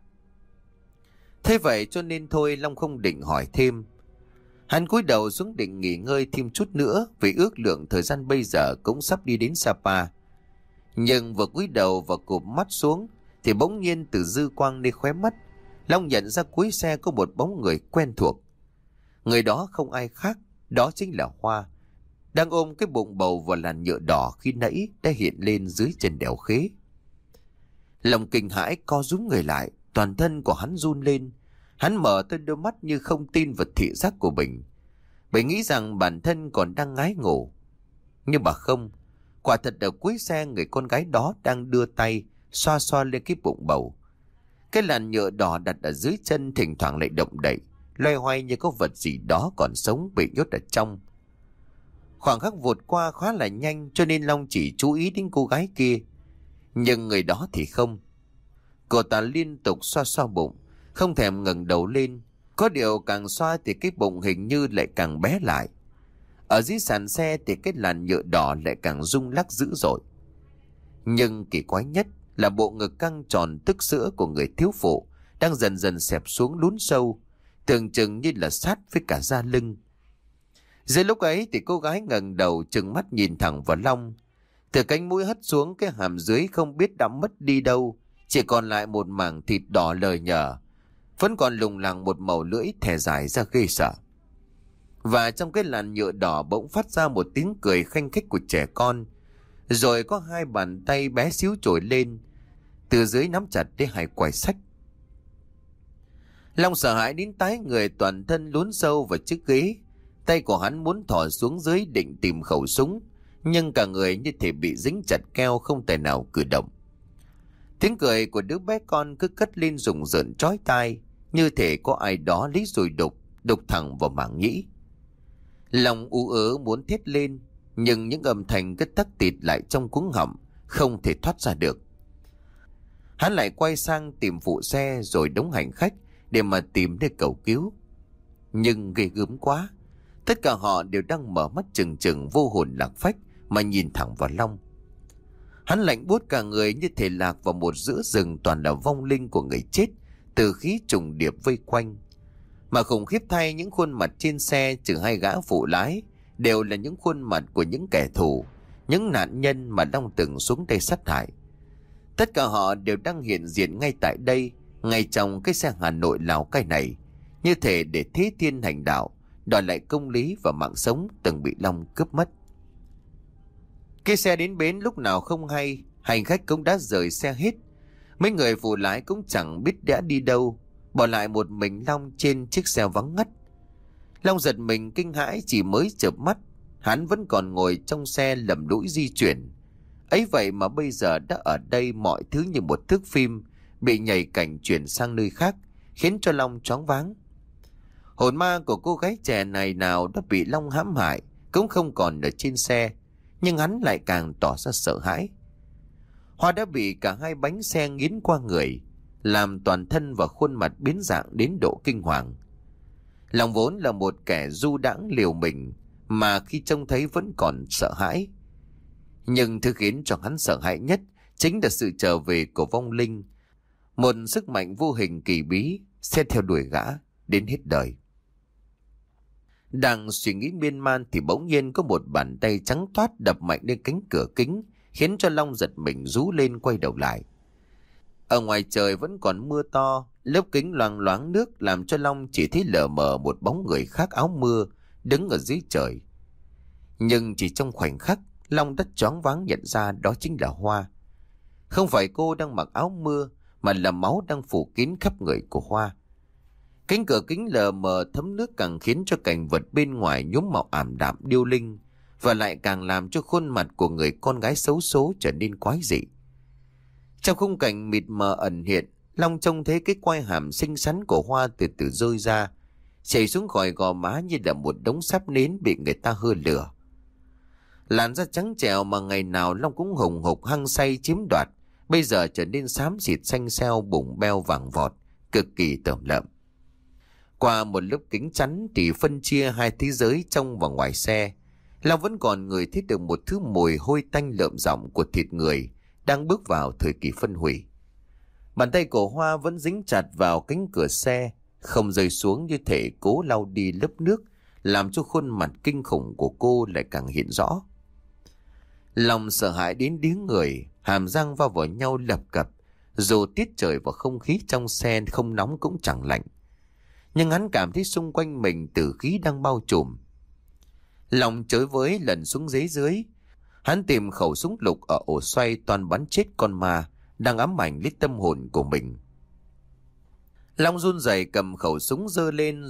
Thế vậy cho nên thôi Long không định hỏi thêm. Hắn cúi đầu xuống định nghỉ ngơi thêm chút nữa, vì ước lượng thời gian bây giờ cũng sắp đi đến Sapa. Nhưng vừa cúi đầu và cụp mắt xuống thì bỗng nhiên từ dư quang nơi khóe mắt, Long nhận ra cuối xe có một bóng người quen thuộc. Người đó không ai khác, đó chính là Hoa, đang ôm cái bụng bầu vào làn nhựa đỏ khi nãy đã hiện lên dưới chân đèo Khế. Lòng kinh hãi co rúm người lại, toàn thân của hắn run lên. Hắn mở to đôi mắt như không tin vào thị giác của mình. Bởi nghĩ rằng bản thân còn đang ngái ngủ. Nhưng mà không, quả thật ở cuối xe người con gái đó đang đưa tay xoa xoa lên cái bụng bầu. Cái làn nhựa đỏ đặt ở dưới chân thỉnh thoảng lại động đậy, loay hoay như có vật gì đó còn sống bị nhốt ở trong. Khoảng khắc vụt qua khá là nhanh, cho nên Long chỉ chú ý đến cô gái kia. Nhưng người đó thì không. Cô ta liên tục xoa xoa bụng, không thèm ngẩng đầu lên. Có điều càng xoa thì cái bụng hình như lại càng bé lại. Ở dưới sàn xe thì cái làn nhựa đỏ lại càng rung lắc dữ dội. Nhưng kỳ quái nhất là bộ ngực căng tròn tức sữa của người thiếu phụ đang dần dần xẹp xuống lún sâu, tưởng chừng như là sát với cả da lưng. Giữa lúc ấy thì cô gái ngẩng đầu trừng mắt nhìn thẳng vào Long. Từ cánh mũi hất xuống, cái hàm dưới không biết đã mất đi đâu, chỉ còn lại một mảng thịt đỏ lờ nhờ, vẫn còn lùng lẳng một màu lưỡi thè dài ra ghê sợ. Và trong cái làn nhựa đỏ bỗng phát ra một tiếng cười khanh khách của trẻ con, rồi có hai bàn tay bé xíu trồi lên, từ dưới nắm chặt lấy hai quai xách. Long sợ hãi đến tái người, toàn thân lún sâu vào chiếc ghế. Tay của hắn muốn thò xuống dưới định tìm khẩu súng, nhưng cả người như thể bị dính chặt keo, không thể nào cử động. Tiếng cười của đứa bé con cứ cất lên rùng rợn chói tai, như thể có ai đó lấy dùi đục thẳng vào màng nhĩ. Lòng ú ớ muốn thét lên, nhưng những âm thanh cứ tắc tịt lại trong cuống họng, không thể thoát ra được. Hắn lại quay sang tìm phụ xe rồi đống hành khách để mà tìm nơi cầu cứu. Nhưng ghê gớm quá, tất cả họ đều đang mở mắt trừng trừng vô hồn lạc phách mà nhìn thẳng vào Long. Hắn lạnh buốt cả người, như thể lạc vào một giữa rừng toàn là vong linh của người chết, từ khí trùng điệp vây quanh. Mà khủng khiếp thay, những khuôn mặt trên xe trừ hai gã phụ lái đều là những khuôn mặt của những kẻ thù, những nạn nhân mà Long từng xuống tay sát hại. Tất cả họ đều đang hiện diện ngay tại đây, ngay trong cái xe Hà Nội Lào Cai này, như thể để thế thiên hành đạo, đòi lại công lý và mạng sống từng bị Long cướp mất. Cái xe đến bến lúc nào không hay, hành khách cũng đã rời xe hết. Mấy người phụ lái cũng chẳng biết đã đi đâu, bỏ lại một mình Long trên chiếc xe vắng ngắt. Long giật mình kinh hãi, chỉ mới chợp mắt, hắn vẫn còn ngồi trong xe lầm lũi di chuyển. Ấy vậy mà bây giờ đã ở đây, mọi thứ như một thước phim bị nhảy cảnh chuyển sang nơi khác, khiến cho Long choáng váng. Hồn ma của cô gái trẻ này nào đã bị Long hãm hại, cũng không còn ở trên xe, nhưng hắn lại càng tỏ ra sợ hãi. Hoa đã bị cả hai bánh xe nghiến qua người, làm toàn thân và khuôn mặt biến dạng đến độ kinh hoàng. Long vốn là một kẻ du đãng liều mình, mà khi trông thấy vẫn còn sợ hãi. Nhưng thứ khiến cho hắn sợ hãi nhất chính là sự trở về của vong linh, một sức mạnh vô hình kỳ bí sẽ theo đuổi gã đến hết đời. Đang suy nghĩ miên man thì bỗng nhiên có một bàn tay trắng toát đập mạnh lên cánh cửa kính, khiến cho Long giật mình rú lên quay đầu lại. Ở ngoài trời vẫn còn mưa to, lớp kính loang loáng nước làm cho Long chỉ thấy lờ mờ một bóng người khác áo mưa đứng ở dưới trời. Nhưng chỉ trong khoảnh khắc, Long đã choáng váng nhận ra đó chính là Hoa. Không phải cô đang mặc áo mưa, mà là máu đang phủ kín khắp người của Hoa. Cánh cửa kính lờ mờ thấm nước càng khiến cho cảnh vật bên ngoài nhuốm màu ảm đạm điêu linh, và lại càng làm cho khuôn mặt của người con gái xấu số trở nên quái dị. Trong khung cảnh mịt mờ ẩn hiện, Long trông thấy cái quai hàm xinh xắn của Hoa từ từ rơi ra, chảy xuống khỏi gò má như là một đống sáp nến bị người ta hơ lửa. Làn da trắng trẻo mà ngày nào Long cũng hùng hục hăng say chiếm đoạt, bây giờ trở nên xám xịt xanh xeo, bụng beo vàng vọt, cực kỳ tởm lợm. Qua một lớp kính chắn thì phân chia hai thế giới trong và ngoài xe, Long vẫn còn ngửi thấy được một thứ mùi hôi tanh lợm giọng của thịt người đang bước vào thời kỳ phân hủy. Bàn tay của Hoa vẫn dính chặt vào cánh cửa xe, không rơi xuống, như thể cố lau đi lớp nước, làm cho khuôn mặt kinh khủng của cô lại càng hiện rõ. Lòng sợ hãi đến điếng người, hàm răng va vào nhau lập cập, dù tiết trời và không khí trong xe không nóng cũng chẳng lạnh. Nhưng hắn cảm thấy xung quanh mình tử khí đang bao trùm. Lòng chới với lần xuống dưới, hắn tìm khẩu súng lục ở ổ xoay toàn bắn chết con ma đang ám ảnh lít tâm hồn của mình. Long run rẩy cầm khẩu súng giơ lên,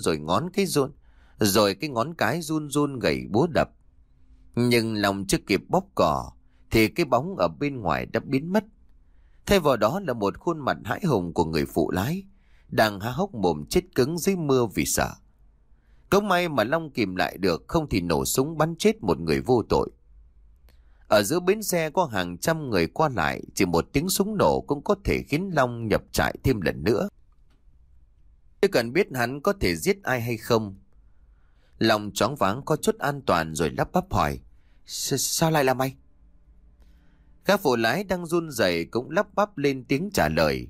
rồi cái ngón cái run run gẩy búa đập. Nhưng Long chưa kịp bóp cò thì cái bóng ở bên ngoài đã biến mất. Thay vào đó là một khuôn mặt hãi hùng của người phụ lái đang há hốc mồm chết cứng dưới mưa vì sợ. Cũng may mà Long kìm lại được, không thì nổ súng bắn chết một người vô tội. Ở giữa bến xe có hàng trăm người qua lại, chỉ một tiếng súng nổ cũng có thể khiến Long nhập trại thêm lần nữa. Chưa cần biết hắn có thể giết ai hay không. Long choáng váng có chút an toàn rồi lắp bắp hỏi: Sao lại là mày? Các phụ lái đang run rẩy cũng lắp bắp lên tiếng trả lời: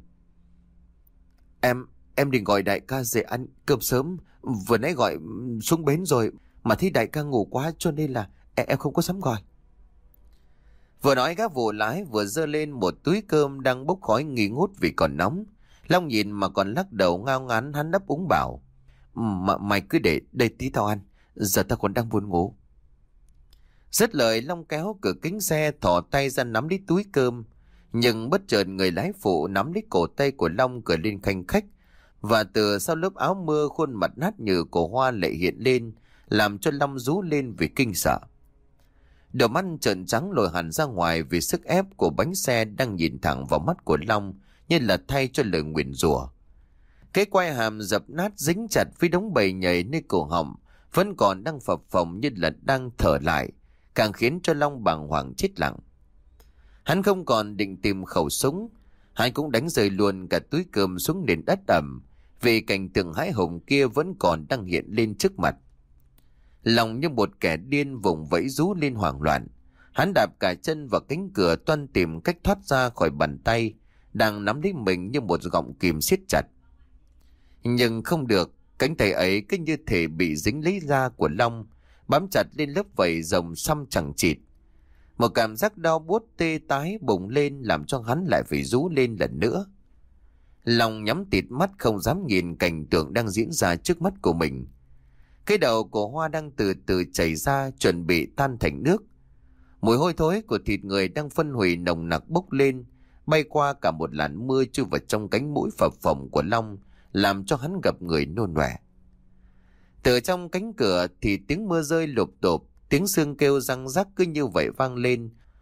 Em định gọi đại ca về ăn cơm sớm, vừa nãy gọi xuống bến rồi mà thấy đại ca ngủ quá cho nên là em không có dám gọi. Vừa nói các phụ lái vừa giơ lên một túi cơm đang bốc khói nghi ngút vì còn nóng. Long nhìn mà còn lắc đầu ngao ngán, hắn đáp úng bảo: Mày cứ để đây tí tao ăn, giờ tao còn đang buồn ngủ. Dứt lời, Long kéo cửa kính xe, thò tay ra nắm lấy túi cơm. Nhưng bất chợt người lái phụ nắm lấy cổ tay của Long cười lên khanh khách, và từ sau lớp áo mưa khuôn mặt nát nhừ của Hoa lại hiện lên, làm cho Long rú lên vì kinh sợ. Đôi mắt trợn trắng lồi hẳn ra ngoài vì sức ép của bánh xe đang nhìn thẳng vào mắt của Long như là thay cho lời nguyền rủa. Cái quai hàm dập nát dính chặt với đống bầy nhầy nơi cổ họng vẫn còn đang phập phồng như là đang thở lại, càng khiến cho Long bàng hoàng chết lặng. Hắn không còn định tìm khẩu súng, hắn cũng đánh rơi luôn cả túi cơm xuống nền đất ẩm, vì cảnh tượng hãi hùng kia vẫn còn đang hiện lên trước mặt. Lòng như một kẻ điên vùng vẫy rú lên hoảng loạn, hắn đạp cả chân vào cánh cửa toan tìm cách thoát ra khỏi bàn tay đang nắm lấy mình như một gọng kìm siết chặt. Nhưng không được, cánh tay ấy cứ như thể bị dính lấy da của Long, bám chặt lên lớp vảy rồng xăm chẳng chịt. Một cảm giác đau buốt tê tái bùng lên làm cho hắn lại phải rú lên lần nữa. Long nhắm tịt mắt không dám nhìn cảnh tượng đang diễn ra trước mắt của mình. Cái đầu của Hoa đang từ từ chảy ra, chuẩn bị tan thành nước. Mùi hôi thối của thịt người đang phân hủy nồng nặc bốc lên, bay qua cả một làn mưa chui vào trong cánh mũi phập phồng của Long, làm cho hắn gặp người nôn ọe. Từ trong cánh cửa thì tiếng mưa rơi lụp đột, tiếng xương kêu răng rắc cứ như vậy vang lên,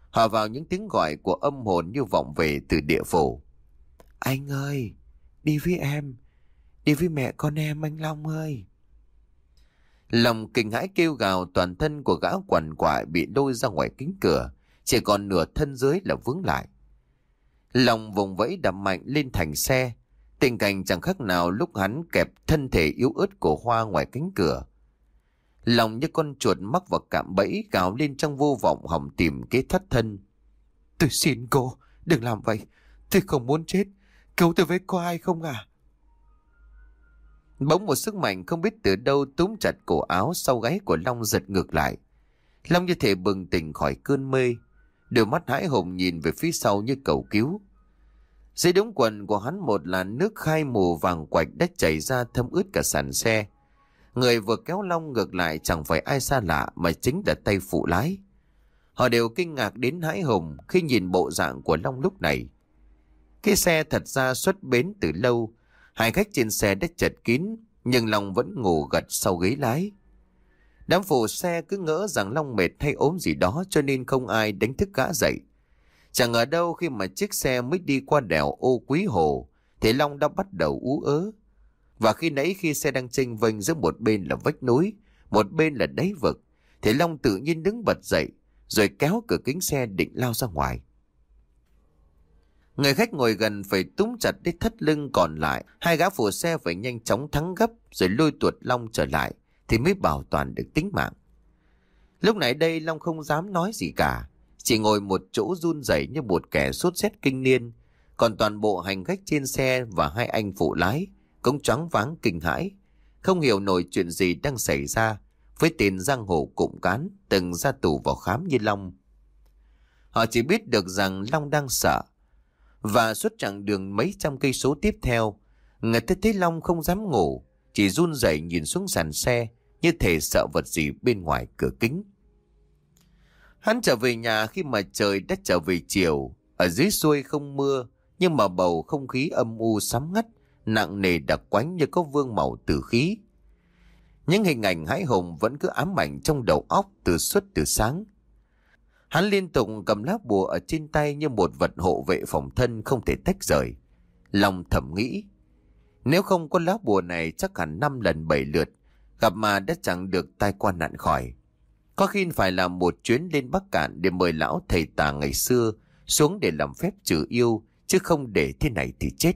hòa vào những tiếng gọi của âm hồn như vọng về từ địa phủ. Anh ơi, đi với em, đi với mẹ con em anh Long ơi. Lòng kinh hãi kêu gào, toàn thân của gã quằn quại bị lôi ra ngoài kính cửa, chỉ còn nửa thân dưới là vướng lại. Lòng vùng vẫy đập mạnh lên thành xe, tình cảnh chẳng khác nào lúc hắn kẹp thân thể yếu ớt của Hoa ngoài cánh cửa. Lòng như con chuột mắc vào cạm bẫy, gào lên trong vô vọng hòng tìm kế thoát thân. Tôi xin cô, đừng làm vậy, tôi không muốn chết, cứu tôi với có ai không à? Bỗng một sức mạnh không biết từ đâu túm chặt cổ áo sau gáy của Long, giật ngược lại. Long như thể bừng tỉnh khỏi cơn mê, đôi mắt hãi hùng nhìn về phía sau như cầu cứu. Dưới đống quần của hắn một làn nước khai mù vàng quạch đã chảy ra thấm ướt cả sàn xe. Người vừa kéo Long ngược lại chẳng phải ai xa lạ mà chính là tay phụ lái. Họ đều kinh ngạc đến hãi hùng khi nhìn bộ dạng của Long lúc này. Cái xe thật ra xuất bến từ lâu, hành khách trên xe đã chật kín, nhưng Long vẫn ngủ gật sau ghế lái. Đám phụ xe cứ ngỡ rằng Long mệt hay ốm gì đó cho nên không ai đánh thức gã dậy. Chẳng ngờ đâu khi mà chiếc xe mới đi qua đèo Ô Quý Hồ thì Long đã bắt đầu ú ớ. Và khi nãy khi xe đang chênh vênh giữa một bên là vách núi, một bên là đáy vực, thì Long tự nhiên đứng bật dậy rồi kéo cửa kính xe định lao ra ngoài. Người khách ngồi gần phải túm chặt đến thắt lưng, còn lại hai gã phụ xe phải nhanh chóng thắng gấp rồi lôi tuột Long trở lại thì mới bảo toàn được tính mạng. Lúc nãy đây Long không dám nói gì cả, chỉ ngồi một chỗ run rẩy như một kẻ sốt rét kinh niên. Còn toàn bộ hành khách trên xe và hai anh phụ lái cũng choáng váng kinh hãi, không hiểu nổi chuyện gì đang xảy ra với tên giang hồ cụm cán từng ra tù vào khám như Long. Họ chỉ biết được rằng Long đang sợ, và suốt chặng đường mấy trăm cây số tiếp theo, người ta thấy Long không dám ngủ, chỉ run rẩy nhìn xuống sàn xe như thể sợ vật gì bên ngoài cửa kính. Hắn trở về nhà khi mà trời đã trở về chiều. Ở dưới xuôi không mưa, nhưng mà bầu không khí âm u sám ngắt, nặng nề đặc quánh như có vương màu tử khí. Những hình ảnh hãi hùng vẫn cứ ám ảnh trong đầu óc từ sáng. Hắn liên tục cầm lá bùa ở trên tay như một vật hộ vệ phòng thân không thể tách rời. Lòng thầm nghĩ, nếu không có lá bùa này chắc hẳn 5 lần 7 lượt gặp mà đã chẳng được tai qua nạn khỏi. Có khi phải làm một chuyến lên Bắc Cạn để mời lão thầy tà ngày xưa xuống để làm phép trừ yêu, chứ không để thế này thì chết.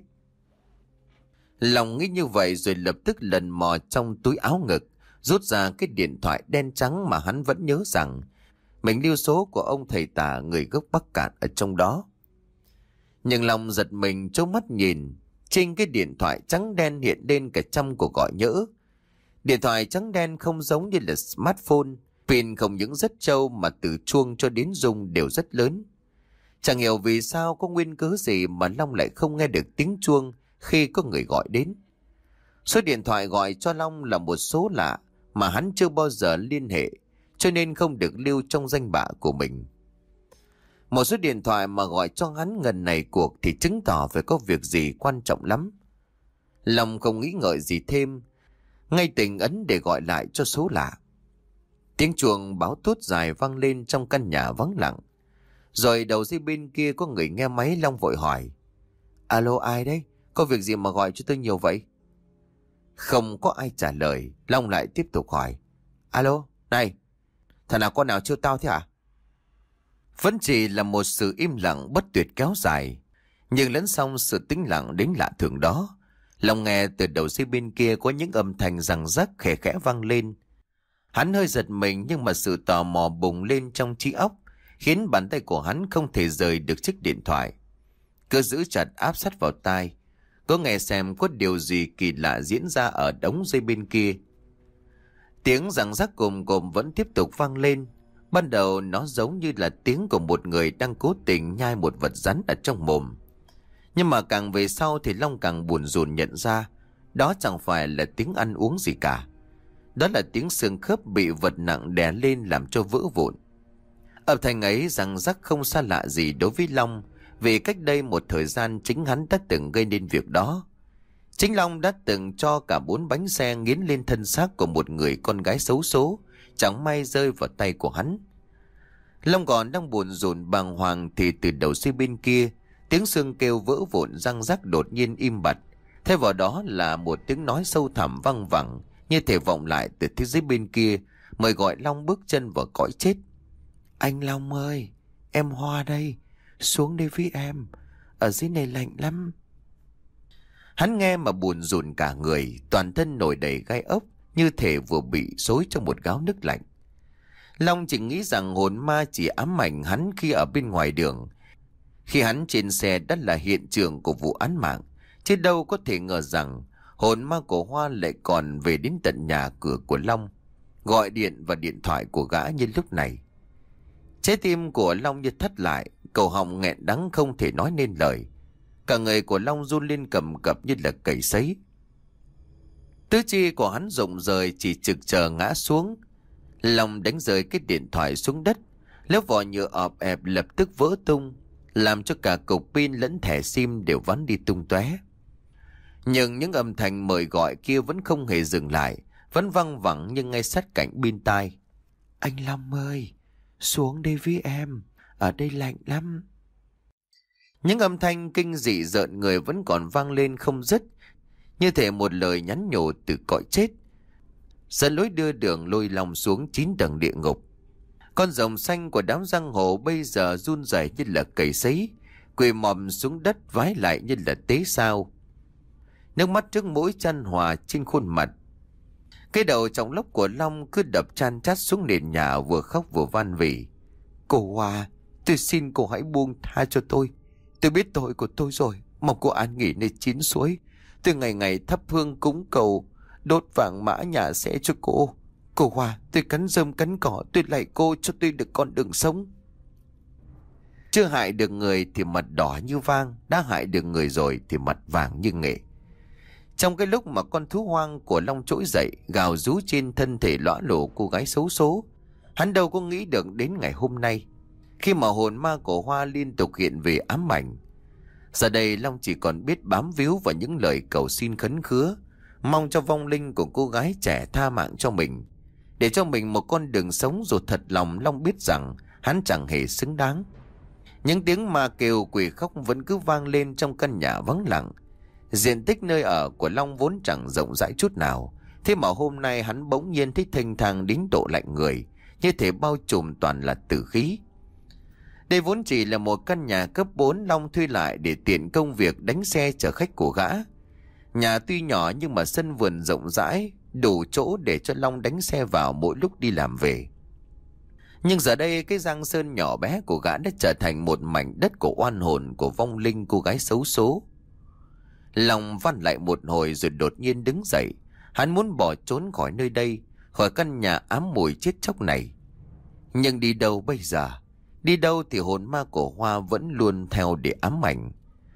Lòng nghĩ như vậy rồi lập tức lần mò trong túi áo ngực, rút ra cái điện thoại đen trắng mà hắn vẫn nhớ rằng mình lưu số của ông thầy tà người gốc Bắc Cạn ở trong đó. Nhưng lòng giật mình trố mắt nhìn, trên cái điện thoại trắng đen hiện lên cả trăm cuộc gọi nhỡ. Điện thoại trắng đen không giống như là smartphone, pin không những rất trâu mà từ chuông cho đến rung đều rất lớn. Chẳng hiểu vì sao có nguyên cớ gì mà Long lại không nghe được tiếng chuông khi có người gọi đến. Số điện thoại gọi cho Long là một số lạ mà hắn chưa bao giờ liên hệ, cho nên không được lưu trong danh bạ của mình. Một số điện thoại mà gọi cho hắn ngần này cuộc thì chứng tỏ phải có việc gì quan trọng lắm. Long không nghĩ ngợi gì thêm, ngay tình ấn để gọi lại cho số lạ. Tiếng chuông báo tút dài vang lên trong căn nhà vắng lặng. Rồi đầu dây bên kia có người nghe máy. Long vội hỏi, alo, ai đấy? Có việc gì mà gọi cho tôi nhiều vậy? Không có ai trả lời. Long lại tiếp tục hỏi, alo, này, thằng nào con nào chiêu tao thế hả? Vẫn chỉ là một sự im lặng bất tuyệt kéo dài, nhưng lẫn xong sự tĩnh lặng đến lạ thường đó, Long nghe từ đầu dây bên kia có những âm thanh răng rắc khẽ khẽ vang lên. Hắn hơi giật mình, nhưng mà sự tò mò bùng lên trong trí óc khiến bàn tay của hắn không thể rời được chiếc điện thoại. Cứ giữ chặt áp sát vào tai, có nghe xem có điều gì kỳ lạ diễn ra ở đống dây bên kia. Tiếng răng rắc cồm cồm vẫn tiếp tục vang lên. Ban đầu nó giống như là tiếng của một người đang cố tình nhai một vật rắn ở trong mồm. Nhưng mà càng về sau thì Long càng buồn rùn nhận ra đó chẳng phải là tiếng ăn uống gì cả. Đó là tiếng xương khớp bị vật nặng đè lên làm cho vỡ vụn. Âm thanh ấy răng rắc không xa lạ gì đối với Long, vì cách đây một thời gian chính hắn đã từng gây nên việc đó. Chính Long đã từng cho cả 4 bánh xe nghiến lên thân xác của một người con gái xấu số, chẳng may rơi vào tay của hắn. Long còn đang buồn rộn bàng hoàng thì từ đầu dây bên kia, tiếng xương kêu vỡ vụn răng rắc đột nhiên im bặt. Thay vào đó là một tiếng nói sâu thẳm văng vẳng, như thể vọng lại từ thế giới bên kia, mời gọi Long bước chân vào cõi chết. Anh Long ơi, em Hoa đây, xuống đây với em, ở dưới này lạnh lắm. Hắn nghe mà buồn rùn cả người, toàn thân nổi đầy gai ốc, như thể vừa bị xối trong một gáo nước lạnh. Long chỉ nghĩ rằng hồn ma chỉ ám ảnh hắn khi ở bên ngoài đường, khi hắn trên xe đã là hiện trường của vụ án mạng, chứ đâu có thể ngờ rằng hồn ma của Hoa lại còn về đến tận nhà cửa của Long, gọi điện vào điện thoại của gã như lúc này. Trái tim của Long như thắt lại, cổ họng nghẹn đắng không thể nói nên lời. Cả người của Long run lên cầm cập như là cầy sấy. Tứ chi của hắn rụng rời chỉ trực chờ ngã xuống. Long đánh rơi cái điện thoại xuống đất, lớp vỏ nhựa ọp ẹp lập tức vỡ tung, làm cho cả cục pin lẫn thẻ sim đều vắn đi tung tóe. Nhưng những âm thanh mời gọi kia vẫn không hề dừng lại, vẫn văng vẳng nhưng ngay sát cạnh bên tai. Anh Long ơi, xuống đây với em, ở đây lạnh lắm. Những âm thanh kinh dị rợn người vẫn còn vang lên không dứt, như thể một lời nhắn nhủ từ cõi chết, dẫn lối đưa đường lôi Long xuống 9 tầng địa ngục. Con rồng xanh của đám giang hồ bây giờ run rẩy như là cầy sấy, quỳ mọm xuống đất vái lại như là tế sao. Nước mắt trước mũi chan hòa trên khuôn mặt. Cái đầu trọng lốc của Long cứ đập chan chát xuống nền nhà, vừa khóc vừa van vỉ. Cô Hoa, tôi xin cô hãy buông tha cho tôi. Tôi biết tội của tôi rồi, mong cô an nghỉ nơi 9 suối. Tôi ngày ngày thắp hương cúng cầu, đốt vàng mã nhà sẽ cho cô. Cô Hoa, tôi cắn rơm cắn cỏ, tôi lạy cô cho tôi được con đường sống. Chưa hại được người thì mặt đỏ như vang, đã hại được người rồi thì mặt vàng như nghệ. Trong cái lúc mà con thú hoang của Long trỗi dậy, gào rú trên thân thể lõa lồ cô gái xấu số, hắn đâu có nghĩ được đến ngày hôm nay, khi mà hồn ma của Hoa liên tục hiện về ám ảnh. Giờ đây Long chỉ còn biết bám víu vào những lời cầu xin khấn khứa, mong cho vong linh của cô gái trẻ tha mạng cho mình, để cho mình một con đường sống. Rồi thật lòng Long biết rằng hắn chẳng hề xứng đáng. Những tiếng ma kêu quỷ khóc vẫn cứ vang lên trong căn nhà vắng lặng. Diện tích nơi ở của Long vốn chẳng rộng rãi chút nào, thế mà hôm nay hắn bỗng nhiên thấy thênh thang đến độ lạnh người, như thể bao trùm toàn là tử khí. Đây vốn chỉ là một căn nhà cấp 4 Long thuê lại để tiện công việc đánh xe chở khách của gã. Nhà tuy nhỏ nhưng mà sân vườn rộng rãi, đủ chỗ để cho Long đánh xe vào mỗi lúc đi làm về. Nhưng giờ đây cái giang sơn nhỏ bé của gã đã trở thành một mảnh đất của oan hồn của vong linh cô gái xấu số. Long van lại một hồi rồi đột nhiên đứng dậy. Hắn muốn bỏ trốn khỏi nơi đây, khỏi căn nhà ám mùi chết chóc này. Nhưng đi đâu bây giờ? Đi đâu thì hồn ma của Hoa vẫn luôn theo để ám ảnh.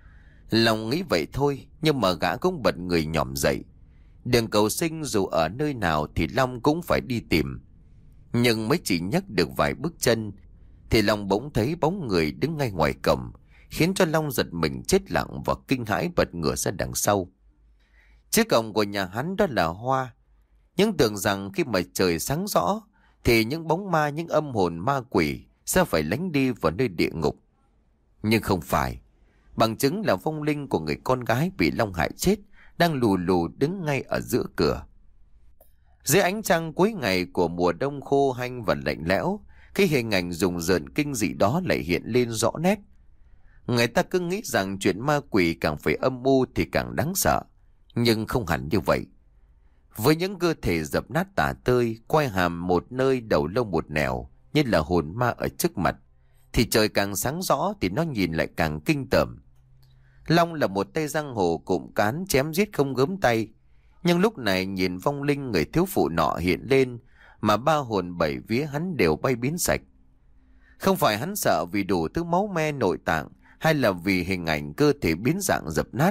Long nghĩ vậy thôi, nhưng mà gã cũng bật người nhòm dậy. Đường cầu sinh dù ở nơi nào thì Long cũng phải đi tìm. Nhưng mới chỉ nhấc được vài bước chân thì Long bỗng thấy bóng người đứng ngay ngoài cổng, khiến cho Long giật mình chết lặng và kinh hãi bật ngửa ra đằng sau. Trước cổng của nhà hắn đó là Hoa. Nhưng tưởng rằng khi mà trời sáng rõ thì những bóng ma, những âm hồn ma quỷ sẽ phải lánh đi vào nơi địa ngục. Nhưng không phải. Bằng chứng là vong linh của người con gái bị Long hại chết đang lù lù đứng ngay ở giữa cửa. Dưới ánh trăng cuối ngày của mùa đông khô hanh và lạnh lẽo, cái hình ảnh rùng rợn kinh dị đó lại hiện lên rõ nét. Người ta cứ nghĩ rằng chuyện ma quỷ càng phải âm u thì càng đáng sợ, nhưng không hẳn như vậy. Với những cơ thể dập nát tả tơi, quai hàm một nơi đầu lông một nẻo như là hồn ma ở trước mặt, thì trời càng sáng rõ thì nó nhìn lại càng kinh tởm. Long là một tay giang hồ cụm cán chém giết không gớm tay, nhưng lúc này nhìn vong linh người thiếu phụ nọ hiện lên mà 3 hồn 7 vía hắn đều bay biến sạch. Không phải hắn sợ vì đủ thứ máu me nội tạng, hay là vì hình ảnh cơ thể biến dạng dập nát.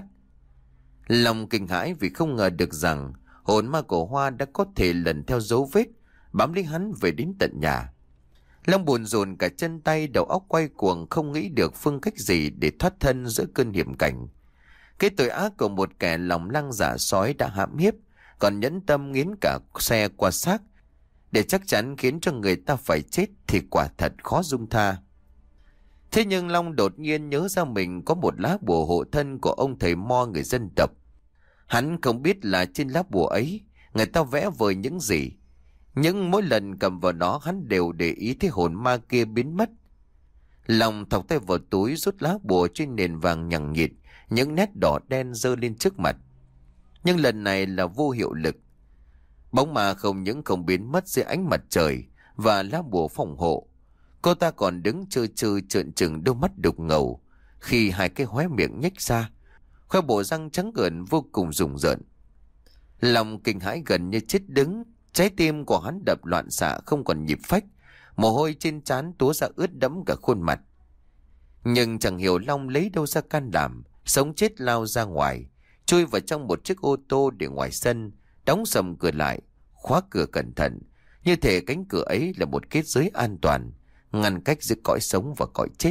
Long kinh hãi vì không ngờ được rằng hồn ma của Hoa đã có thể lần theo dấu vết bám lấy hắn về đến tận nhà. Long buồn rồn cả chân tay, đầu óc quay cuồng, không nghĩ được phương cách gì để thoát thân giữa cơn hiểm cảnh. Cái tội ác của một kẻ lòng lăng giả sói đã hãm hiếp, còn nhẫn tâm nghiến cả xe qua xác để chắc chắn khiến cho người ta phải chết thì quả thật khó dung tha. Thế nhưng Long đột nhiên nhớ ra mình có một lá bùa hộ thân của ông thầy Mo người dân tộc. Hắn không biết là trên lá bùa ấy người ta vẽ vời những gì, nhưng mỗi lần cầm vào nó hắn đều để ý thấy hồn ma kia biến mất. Long thọc tay vào túi rút lá bùa trên nền vàng nhằng nhịt, những nét đỏ đen giơ lên trước mặt. Nhưng lần này là vô hiệu lực. Bóng ma không những không biến mất dưới ánh mặt trời và lá bùa phòng hộ, cô ta còn đứng trơ trơ trợn trừng đôi mắt đục ngầu, khi hai cái hóe miệng nhếch ra, khoe bộ răng trắng gợn vô cùng rùng rợn. Lòng kinh hãi gần như chết đứng, trái tim của hắn đập loạn xạ không còn nhịp phách, mồ hôi trên trán túa ra ướt đẫm cả khuôn mặt. Nhưng chẳng hiểu Long lấy đâu ra can đảm, sống chết lao ra ngoài, chui vào trong một chiếc ô tô để ngoài sân, đóng sầm cửa lại, khóa cửa cẩn thận, như thể cánh cửa ấy là một kết giới an toàn, ngăn cách giữa cõi sống và cõi chết.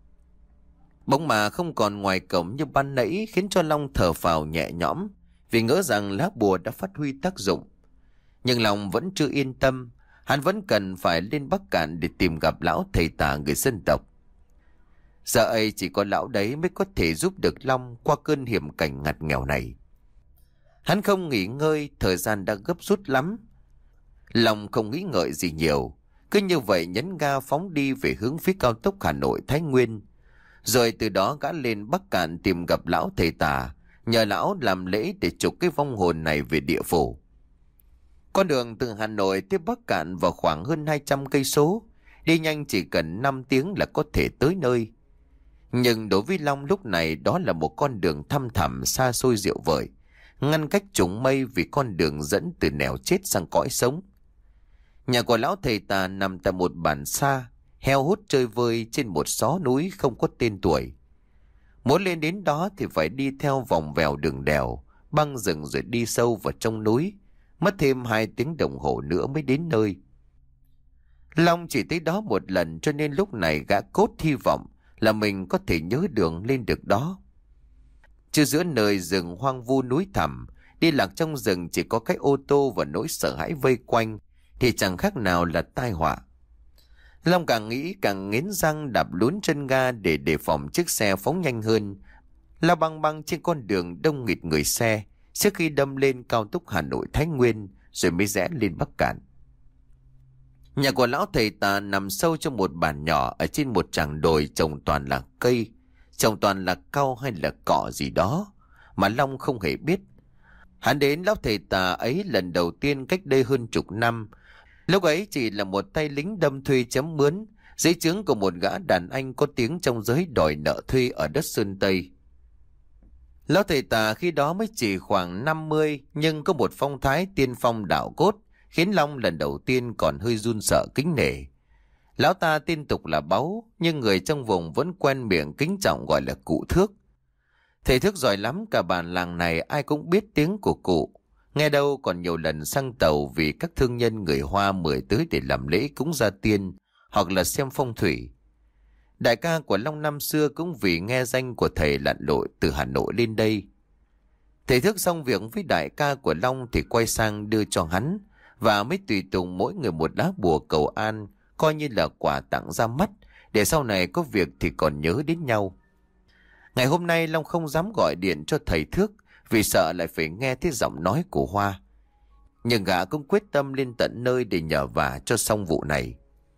Bóng ma không còn ngoài cổng như ban nãy khiến cho Long thở phào nhẹ nhõm, vì ngỡ rằng lá bùa đã phát huy tác dụng. Nhưng Long vẫn chưa yên tâm, hắn vẫn cần phải lên Bắc Cạn để tìm gặp lão thầy tà người dân tộc. Giờ ấy chỉ có lão đấy mới có thể giúp được Long qua cơn hiểm cảnh ngặt nghèo này. Hắn không nghỉ ngơi, thời gian đã gấp rút lắm. Long không nghĩ ngợi gì nhiều, cứ như vậy nhấn ga phóng đi về hướng phía cao tốc Hà Nội Thái Nguyên. Rồi từ đó gã lên Bắc Cạn tìm gặp lão thầy tà, nhờ lão làm lễ để trục cái vong hồn này về địa phủ. Con đường từ Hà Nội tới Bắc Cạn vào khoảng hơn 200 cây số, đi nhanh chỉ cần 5 tiếng là có thể tới nơi. Nhưng đối với Long lúc này đó là một con đường thăm thẳm xa xôi diệu vời, ngăn cách trùng mây vì con đường dẫn từ nẻo chết sang cõi sống. Nhà của lão thầy tà nằm tại một bản xa, heo hút chơi vơi trên một xó núi không có tên tuổi. Muốn lên đến đó thì phải đi theo vòng vèo đường đèo, băng rừng rồi đi sâu vào trong núi, mất thêm 2 tiếng đồng hồ nữa mới đến nơi. Long chỉ tới đó một lần cho nên lúc này gã cốt hy vọng là mình có thể nhớ đường lên được đó. Chứ giữa nơi rừng hoang vu núi thẳm, đi lạc trong rừng chỉ có cái ô tô và nỗi sợ hãi vây quanh thì chẳng khác nào là tai họa. Long càng nghĩ càng nghiến răng đạp lún chân ga để đề phòng chiếc xe phóng nhanh hơn, lao băng băng trên con đường đông nghịt người xe trước khi đâm lên cao tốc Hà Nội Thái Nguyên rồi mới rẽ lên Bắc Cạn. Nhà của lão thầy tà nằm sâu trong một bản nhỏ ở trên một tràng đồi trồng toàn là cây, trồng toàn là cau hay là cỏ gì đó mà Long không hề biết. Hắn đến lão thầy tà ấy lần đầu tiên cách đây hơn chục năm. Lúc ấy chỉ là một tay lính đâm thuê chấm mướn dưới trướng của một gã đàn anh có tiếng trong giới đòi nợ thuê ở đất Sơn Tây. Lão thầy tà khi đó mới chỉ khoảng 50 nhưng có một phong thái tiên phong đạo cốt khiến Long lần đầu tiên còn hơi run sợ kính nể. Lão ta tên tục là Báu, nhưng người trong vùng vẫn quen miệng kính trọng gọi là cụ Thước. Thầy Thước giỏi lắm, cả bản làng này ai cũng biết tiếng của cụ. Nghe đâu còn nhiều lần sang tàu vì các thương nhân người Hoa mời tới để làm lễ cúng gia tiên hoặc là xem phong thủy. Đại ca của Long năm xưa cũng vì nghe danh của thầy lặn lội từ Hà Nội lên đây. Thầy Thước xong việc với đại ca của Long thì quay sang đưa cho hắn và mới tùy tùng mỗi người một lá bùa cầu an, coi như là quà tặng ra mắt để sau này có việc thì còn nhớ đến nhau. Ngày hôm nay Long không dám gọi điện cho thầy Thước vì sợ lại phải nghe thấy giọng nói của Hoa. Nhưng gã cũng quyết tâm lên tận nơi để nhờ vả cho xong vụ này.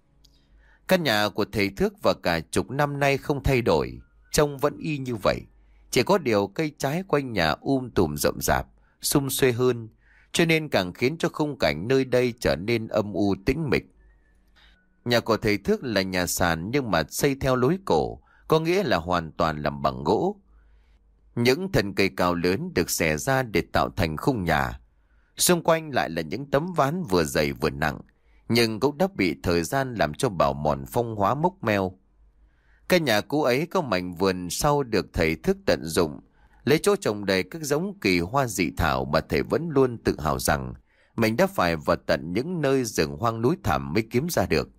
Căn nhà của thầy Thước và cả chục năm nay không thay đổi, trông vẫn y như vậy. Chỉ có điều cây trái quanh nhà tùm rậm rạp, sum xuê hơn, cho nên càng khiến cho khung cảnh nơi đây trở nên âm u tĩnh mịch. Nhà của thầy Thước là nhà sàn nhưng mà xây theo lối cổ, có nghĩa là hoàn toàn làm bằng gỗ. Những thân cây cao lớn được xẻ ra để tạo thành khung nhà. Xung quanh lại là những tấm ván vừa dày vừa nặng, nhưng cũng đã bị thời gian làm cho bào mòn phong hóa mốc meo. Căn nhà cũ ấy có mảnh vườn sau được thầy Thước tận dụng, lấy chỗ trồng đầy các giống kỳ hoa dị thảo mà thầy vẫn luôn tự hào rằng mình đã phải vào tận những nơi rừng hoang núi thẳm mới kiếm ra được.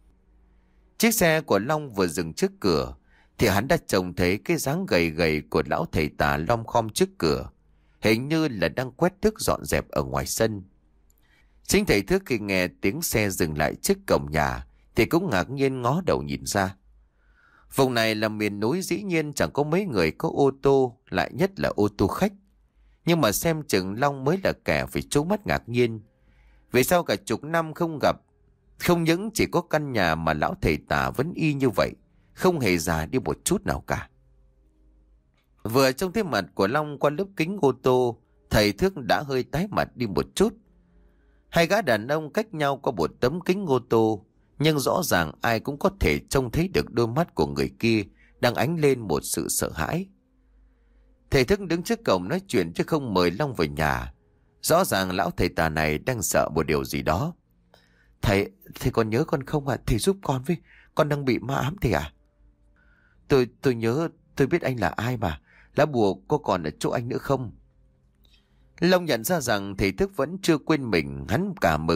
Chiếc xe của Long vừa dừng trước cửa thì hắn đã trông thấy cái dáng gầy gầy của lão thầy tà lom khom trước cửa, hình như là đang quét tước dọn dẹp ở ngoài sân. Chính thầy Thức khi nghe tiếng xe dừng lại trước cổng nhà thì cũng ngạc nhiên ngó đầu nhìn ra. Vùng này là miền núi, dĩ nhiên chẳng có mấy người có ô tô, lại nhất là ô tô khách. Nhưng mà xem chừng Long mới là kẻ phải trố mắt ngạc nhiên. Vì sao cả chục năm không gặp, không những chỉ có căn nhà mà lão thầy tà vẫn y như vậy, không hề già đi một chút nào cả. Vừa trông thấy mặt của Long qua lớp kính ô tô, thầy Thức đã hơi tái mặt đi một chút. Hai gã đàn ông cách nhau qua một tấm kính ô tô, nhưng rõ ràng ai cũng có thể trông thấy được đôi mắt của người kia đang ánh lên một sự sợ hãi. Thầy Thức đứng trước cổng nói chuyện chứ không mời Long về nhà. Rõ ràng lão thầy tà này đang sợ một điều gì đó. Thầy còn nhớ con không ạ? Thầy giúp con với, con đang bị ma ám thầy à? Tôi nhớ, tôi biết anh là ai mà. Lá bùa có còn ở chỗ anh nữa không? Long nhận ra rằng thầy Thức vẫn chưa quên mình. Hắn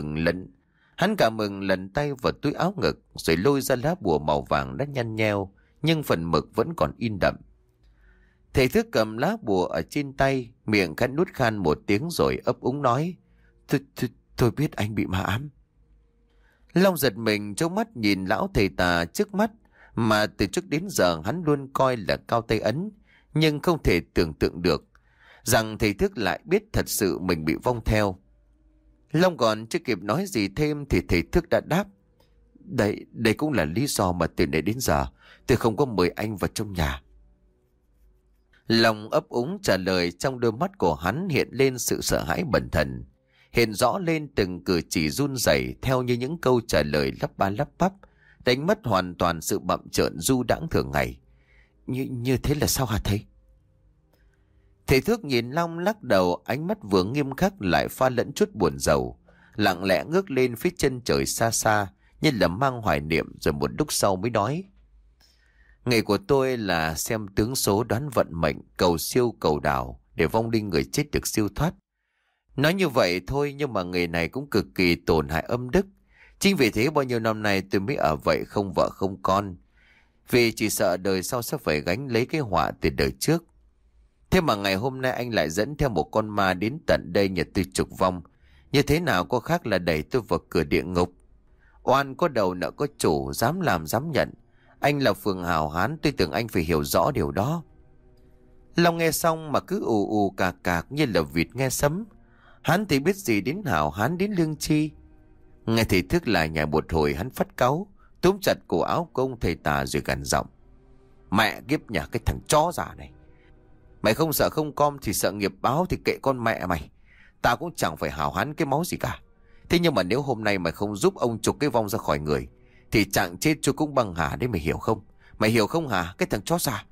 cả mừng lần tay vào túi áo ngực, rồi lôi ra lá bùa màu vàng đã nhăn nheo, nhưng phần mực vẫn còn in đậm. Thầy Thức cầm lá bùa ở trên tay, miệng khẽ nuốt khan một tiếng rồi ấp úng nói: Tôi biết anh bị ma ám. Long giật mình trố mắt nhìn lão thầy tà trước mắt mà từ trước đến giờ hắn luôn coi là cao tay ấn, nhưng không thể tưởng tượng được rằng thầy Thức lại biết thật sự mình bị vong theo. Long còn chưa kịp nói gì thêm thì thầy Thức đã đáp: Đây cũng là lý do mà từ nãy đến giờ tôi không có mời anh vào trong nhà. Long ấp úng trả lời, trong đôi mắt của hắn hiện lên sự sợ hãi bần thần, hiện rõ lên từng cử chỉ run rẩy theo như những câu trả lời lắp ba lắp bắp, đánh mất hoàn toàn sự bặm trợn du đãng thường ngày. Như thế là sao hả thầy? Thầy Thức nhìn Long lắc đầu, ánh mắt vừa nghiêm khắc lại pha lẫn chút buồn rầu, lặng lẽ ngước lên phía chân trời xa xa như là mang hoài niệm, rồi một lúc sau mới nói: Nghề của tôi là xem tướng số, đoán vận mệnh, cầu siêu cầu đảo để vong linh người chết được siêu thoát. Nói như vậy thôi, nhưng mà nghề này cũng cực kỳ tổn hại âm đức. Chính vì thế bao nhiêu năm nay tôi mới ở vậy không vợ không con, vì chỉ sợ đời sau sẽ phải gánh lấy cái họa từ đời trước. Thế mà ngày hôm nay anh lại dẫn theo một con ma đến tận đây nhờ tôi trục vong. Như thế nào có khác là đẩy tôi vào cửa địa ngục. Oan có đầu nợ có chủ, dám làm dám nhận. Anh là phường hào hán, tôi tưởng anh phải hiểu rõ điều đó. Long nghe xong mà cứ ù ù cạc cạc như là vịt nghe sấm. Hắn thì biết gì đến hào hán, đến lương chi. Nghe thầy Thức lại nhảy một hồi, hắn phát cáu, túm chặt cổ áo của ông thầy tà rồi gằn giọng: Mẹ kiếp nhà cái thằng chó giả này! Mày không sợ không com thì sợ nghiệp báo thì kệ con mẹ mày. Tao cũng chẳng phải hào hán cái máu gì cả. Thế nhưng mà nếu hôm nay mày không giúp ông trục cái vong ra khỏi người thì chẳng chết chú cũng băng hà đấy, mày hiểu không? Mày hiểu không hả cái thằng chó giả?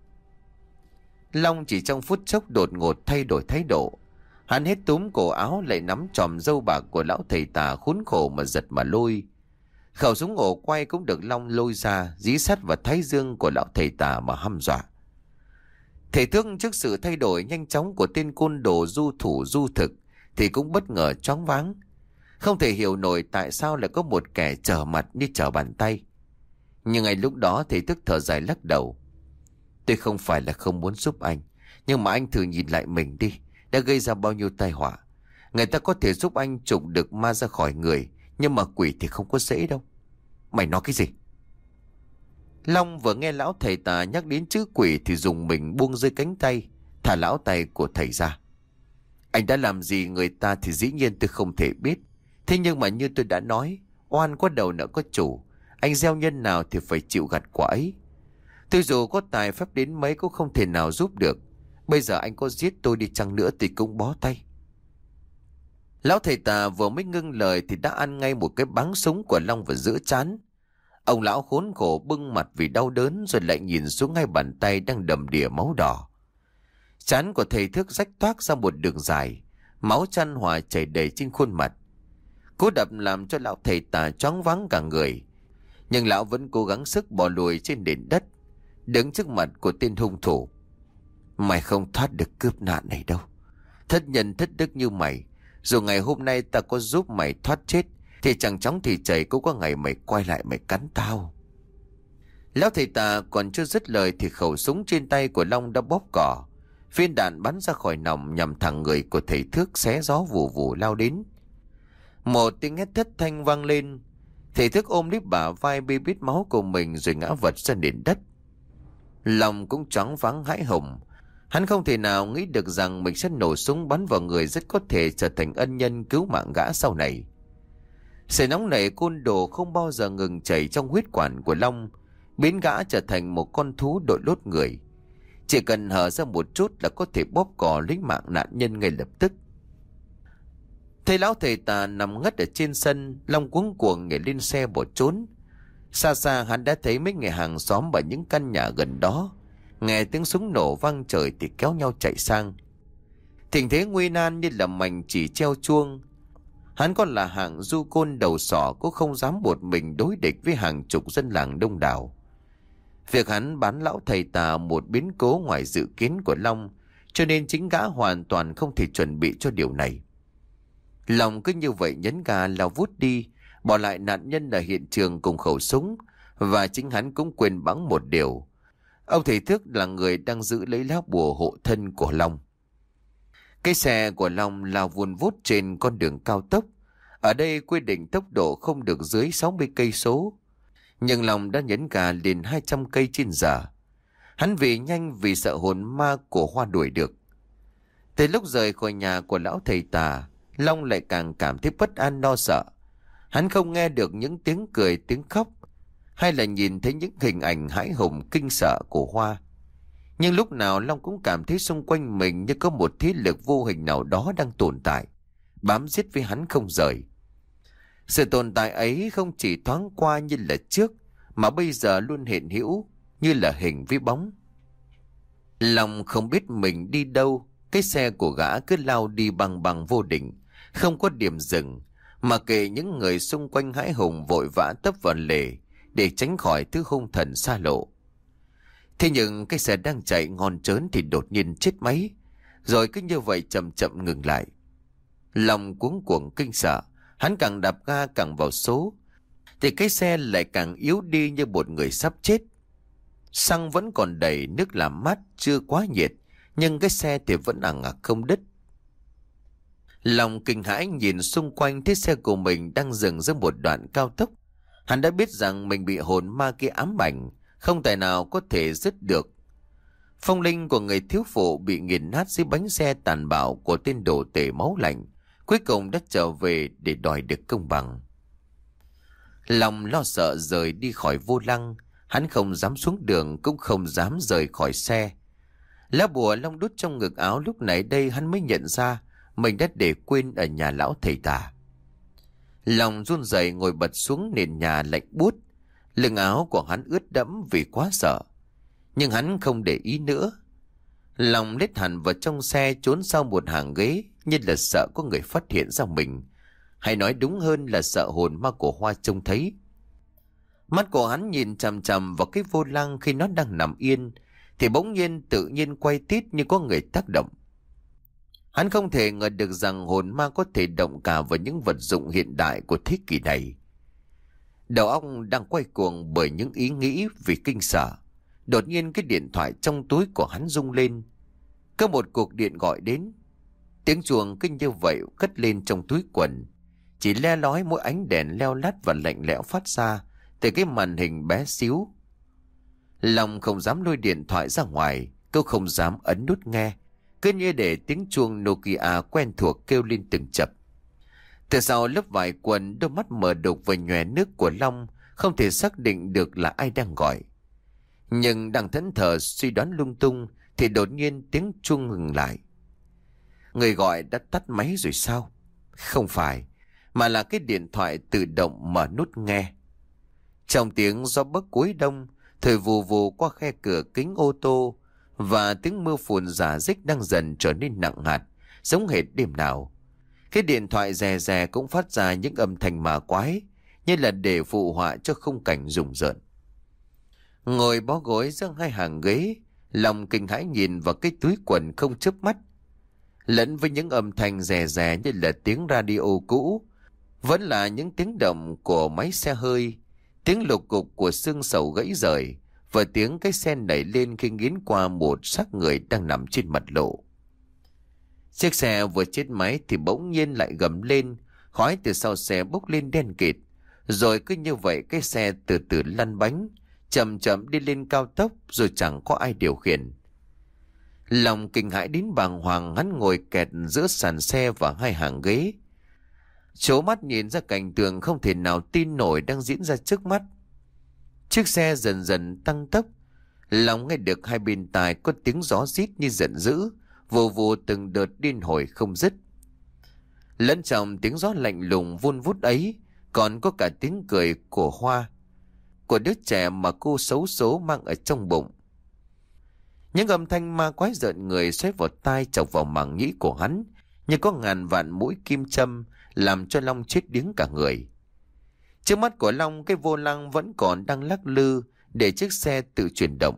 Long chỉ trong phút chốc đột ngột thay đổi thái độ. Hắn hết túm cổ áo lại nắm chòm râu bạc của lão thầy tà khốn khổ mà giật mà lôi. Khẩu súng ổ quay cũng được Long lôi ra, dí sát vào thái dương của lão thầy tà mà hăm dọa. Thầy Thức trước sự thay đổi nhanh chóng của tên côn đồ du thủ du thực thì cũng bất ngờ choáng váng, không thể hiểu nổi tại sao lại có một kẻ trở mặt như trở bàn tay. Nhưng ngay lúc đó thầy Thức thở dài lắc đầu: Tôi không phải là không muốn giúp anh, nhưng mà anh thử nhìn lại mình đi, đã gây ra bao nhiêu tai họa. Người ta có thể giúp anh trục được ma ra khỏi người, nhưng mà quỷ thì không có dễ đâu. Mày nói cái gì? Long vừa nghe lão thầy tà nhắc đến chữ quỷ thì dùng mình buông rơi cánh tay, thả lão tay của thầy ra. Anh đã làm gì người ta thì dĩ nhiên tôi không thể biết. Thế nhưng mà như tôi đã nói, oan có đầu nợ có chủ. Anh gieo nhân nào thì phải chịu gặt quả ấy. Tôi dù có tài phép đến mấy cũng không thể nào giúp được. Bây giờ anh có giết tôi đi chăng nữa thì cũng bó tay. Lão thầy tà vừa mới ngưng lời thì đã ăn ngay một cái báng súng của Long vào giữa trán. Ông lão khốn khổ bưng mặt vì đau đớn rồi lại nhìn xuống ngay bàn tay đang đầm đìa máu đỏ. Trán của thầy Thức rách toác ra một đường dài, máu chan hòa chảy đầy trên khuôn mặt. Cú đập làm cho lão thầy tà choáng váng cả người, nhưng lão vẫn cố gắng sức bò lùi trên nền đất, đứng trước mặt của tên hung thủ. Mày không thoát được cướp nạn này đâu. Thất nhân thất đức như mày, dù ngày hôm nay ta có giúp mày thoát chết thì chẳng chóng thì chảy cũng có ngày mày quay lại mày cắn tao. Lão thầy tà còn chưa dứt lời thì khẩu súng trên tay của Long đã bóp cỏ. Viên đạn bắn ra khỏi nòng nhằm thẳng người của thầy Thức, xé gió vù vù lao đến. Một tiếng hét thất thanh vang lên. Thầy Thức ôm lấy bả vai bê bít máu của mình rồi ngã vật ra nền đất. Lòng cũng choáng váng hãi hùng. Hắn không thể nào nghĩ được rằng mình sẽ nổ súng bắn vào người rất có thể trở thành ân nhân cứu mạng gã sau này. Sợi nóng nảy côn đồ không bao giờ ngừng chảy trong huyết quản của Long, biến gã trở thành một con thú đội lốt người. Chỉ cần hở ra một chút là có thể bóp cò lấy mạng nạn nhân ngay lập tức. Thấy lão thầy tà nằm ngất ở trên sân, Long cuống cuồng nhảy lên xe bỏ trốn. Xa xa hắn đã thấy mấy người hàng xóm ở những căn nhà gần đó, nghe tiếng súng nổ vang trời thì kéo nhau chạy sang. Tình thế nguy nan như là mảnh chỉ treo chuông. Hắn còn là hạng du côn đầu sỏ cũng không dám một mình đối địch với hàng chục dân làng đông đảo. Việc hắn bán lão thầy tà một biến cố ngoài dự kiến của Long, cho nên chính gã hoàn toàn không thể chuẩn bị cho điều này. Long cứ như vậy nhấn ga lao vút đi, bỏ lại nạn nhân ở hiện trường cùng khẩu súng, và chính hắn cũng quên bẵng một điều: ông thầy Thức là người đang giữ lấy lá bùa hộ thân của Long. Cái xe của Long lao vun vút trên con đường cao tốc. Ở đây quy định tốc độ không được dưới 60 cây số, nhưng Long đã nhấn ga lên 200 cây trên giờ. Hắn vì nhanh vì sợ hồn ma của Hoa đuổi được. Từ lúc rời khỏi nhà của lão thầy tà, Long lại càng cảm thấy bất an lo sợ. Hắn không nghe được những tiếng cười, tiếng khóc, hay là nhìn thấy những hình ảnh hãi hùng kinh sợ của Hoa. Nhưng lúc nào Long cũng cảm thấy xung quanh mình như có một thế lực vô hình nào đó đang tồn tại, bám giết với hắn không rời. Sự tồn tại ấy không chỉ thoáng qua như là trước, mà bây giờ luôn hiện hữu như là hình với bóng. Long không biết mình đi đâu. Cái xe của gã cứ lao đi bằng bằng vô định, không có điểm dừng, mà kệ những người xung quanh hãi hùng vội vã tấp vào lề để tránh khỏi thứ hung thần xa lộ. Thế nhưng cái xe đang chạy ngon trớn thì đột nhiên chết máy, rồi cứ như vậy chậm chậm ngừng lại. Long cuống cuồng kinh sợ, hắn càng đạp ga càng vào số, thì cái xe lại càng yếu đi như một người sắp chết. Xăng vẫn còn đầy, nước làm mát chưa quá nhiệt, nhưng cái xe thì vẫn ằng ặc không đứt. Long kinh hãi nhìn xung quanh, thấy xe của mình đang dừng giữa một đoạn cao tốc. Hắn đã biết rằng mình bị hồn ma kia ám ảnh, không tài nào có thể dứt được. Phong linh của người thiếu phụ bị nghiền nát dưới bánh xe tàn bạo của tên đồ tể máu lạnh, cuối cùng đã trở về để đòi được công bằng. Long lo sợ rời đi khỏi vô lăng, hắn không dám xuống đường, cũng không dám rời khỏi xe. Lá bùa Long đút trong ngực áo lúc nãy đây hắn mới nhận ra mình đã để quên ở nhà lão thầy tà. Long run rẩy ngồi bật xuống nền nhà lạnh buốt, lưng áo của hắn ướt đẫm vì quá sợ. Nhưng hắn không để ý nữa. Long lết hẳn vào trong xe, trốn sau một hàng ghế, như là sợ có người phát hiện ra mình, hay nói đúng hơn là sợ hồn ma của Hoa trông thấy. Mắt của hắn nhìn chằm chằm vào cái vô lăng, khi nó đang nằm yên thì bỗng nhiên tự nhiên quay tít như có người tác động. Hắn không thể ngờ được rằng hồn ma có thể động cả vào những vật dụng hiện đại của thế kỷ này. Đầu óc đang quay cuồng bởi những ý nghĩ vì kinh sợ. Đột nhiên cái điện thoại trong túi của hắn rung lên. Có một cuộc điện gọi đến. Tiếng chuông kinh như vậy cất lên trong túi quần. Chỉ le lói mỗi ánh đèn leo lắt và lạnh lẽo phát ra từ cái màn hình bé xíu. Long không dám lôi điện thoại ra ngoài, câu không dám ấn nút nghe, cứ như để tiếng chuông Nokia quen thuộc kêu lên từng chập. Từ sau lớp vải quần, đôi mắt mở đục và nhòe nước của Long không thể xác định được là ai đang gọi. Nhưng đang thẫn thờ suy đoán lung tung thì đột nhiên tiếng chuông ngừng lại. Người gọi đã tắt máy rồi sao? Không phải, mà là cái điện thoại tự động mở nút nghe. Trong tiếng gió bấc cuối đông thổi vù vù qua khe cửa kính ô tô, và tiếng mưa phùn rả rích đang dần trở nên nặng hạt, giống hệt đêm nào. Cái điện thoại rè rè cũng phát ra những âm thanh ma quái, như là để phụ họa cho khung cảnh rùng rợn. Ngồi bó gối giữa hai hàng ghế, Long kinh hãi nhìn vào cái túi quần không chớp mắt. Lẫn với những âm thanh rè rè như là tiếng radio cũ, vẫn là những tiếng động của máy xe hơi, tiếng lục cục của xương sầu gãy rời, và tiếng cái xe nảy lên khi nghiến qua một xác người đang nằm trên mặt lộ. Chiếc xe vừa chết máy thì bỗng nhiên lại gầm lên, Khói từ sau xe bốc lên đen kịt. Rồi cứ như vậy cái xe từ từ lăn bánh, chậm chậm đi lên cao tốc rồi chẳng có ai điều khiển. Lòng kinh hãi đến bàng hoàng, hắn ngồi kẹt giữa sàn xe và hai hàng ghế. Trố mắt nhìn ra cảnh tượng không thể nào tin nổi đang diễn ra trước mắt. Chiếc xe dần dần tăng tốc. Lòng nghe được hai bên tai có tiếng gió rít như giận dữ, vù vù từng đợt điên hồi không dứt. Lẫn trong tiếng gió lạnh lùng vun vút ấy còn có cả tiếng cười của Hoa, của đứa trẻ mà cô xấu số mang ở trong bụng. Những âm thanh ma quái rợn người xoáy vào tai, chọc vào màng nhĩ của hắn như có ngàn vạn mũi kim châm, làm cho Long chết điếng cả người. Trước mắt của Long, cái vô lăng vẫn còn đang lắc lư để chiếc xe tự chuyển động.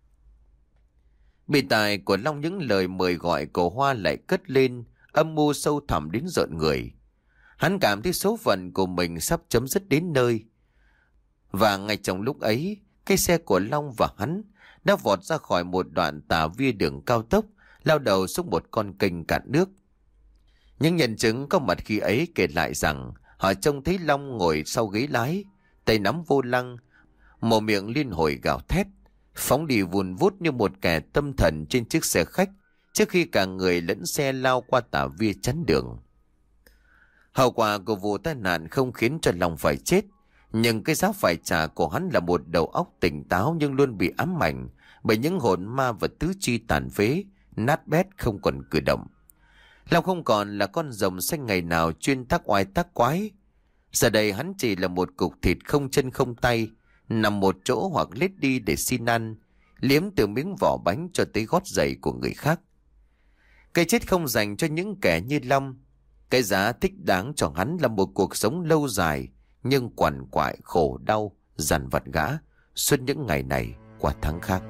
Bên tai của Long những lời mời gọi của Hoa lại cất lên, âm mưu sâu thẳm đến rợn người. Hắn cảm thấy số phận của mình sắp chấm dứt đến nơi. Và ngay trong lúc ấy, cái xe của Long và hắn đã vọt ra khỏi một đoạn tà via đường cao tốc, lao đầu xuống một con kênh cạn nước. Những nhân chứng có mặt khi ấy kể lại rằng họ trông thấy Long ngồi sau ghế lái, tay nắm vô lăng, mồm miệng liên hồi gào thét, phóng đi vùn vút như một kẻ tâm thần trên chiếc xe khách trước khi cả người lẫn xe lao qua tà via chắn đường. Hậu quả của vụ tai nạn không khiến cho Long phải chết, nhưng cái giá phải trả của hắn là một đầu óc tỉnh táo nhưng luôn bị ám ảnh bởi những hồn ma và tứ chi tàn phế, nát bét không còn cử động. Long không còn là con rồng xanh ngày nào chuyên tác oai tác quái. Giờ đây hắn chỉ là một cục thịt không chân không tay, nằm một chỗ hoặc lết đi để xin ăn, liếm từ miếng vỏ bánh cho tới gót giày của người khác. Cái chết không dành cho những kẻ như Long. Cái giá thích đáng cho hắn là một cuộc sống lâu dài nhưng quằn quại khổ đau dằn vặt gã suốt những ngày này qua tháng khác.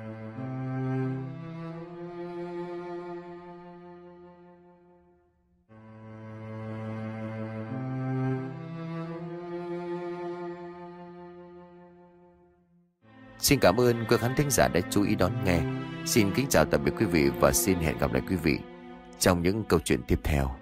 Xin cảm ơn quý khán thính giả đã chú ý đón nghe. Xin kính chào tạm biệt quý vị và xin hẹn gặp lại quý vị trong những câu chuyện tiếp theo.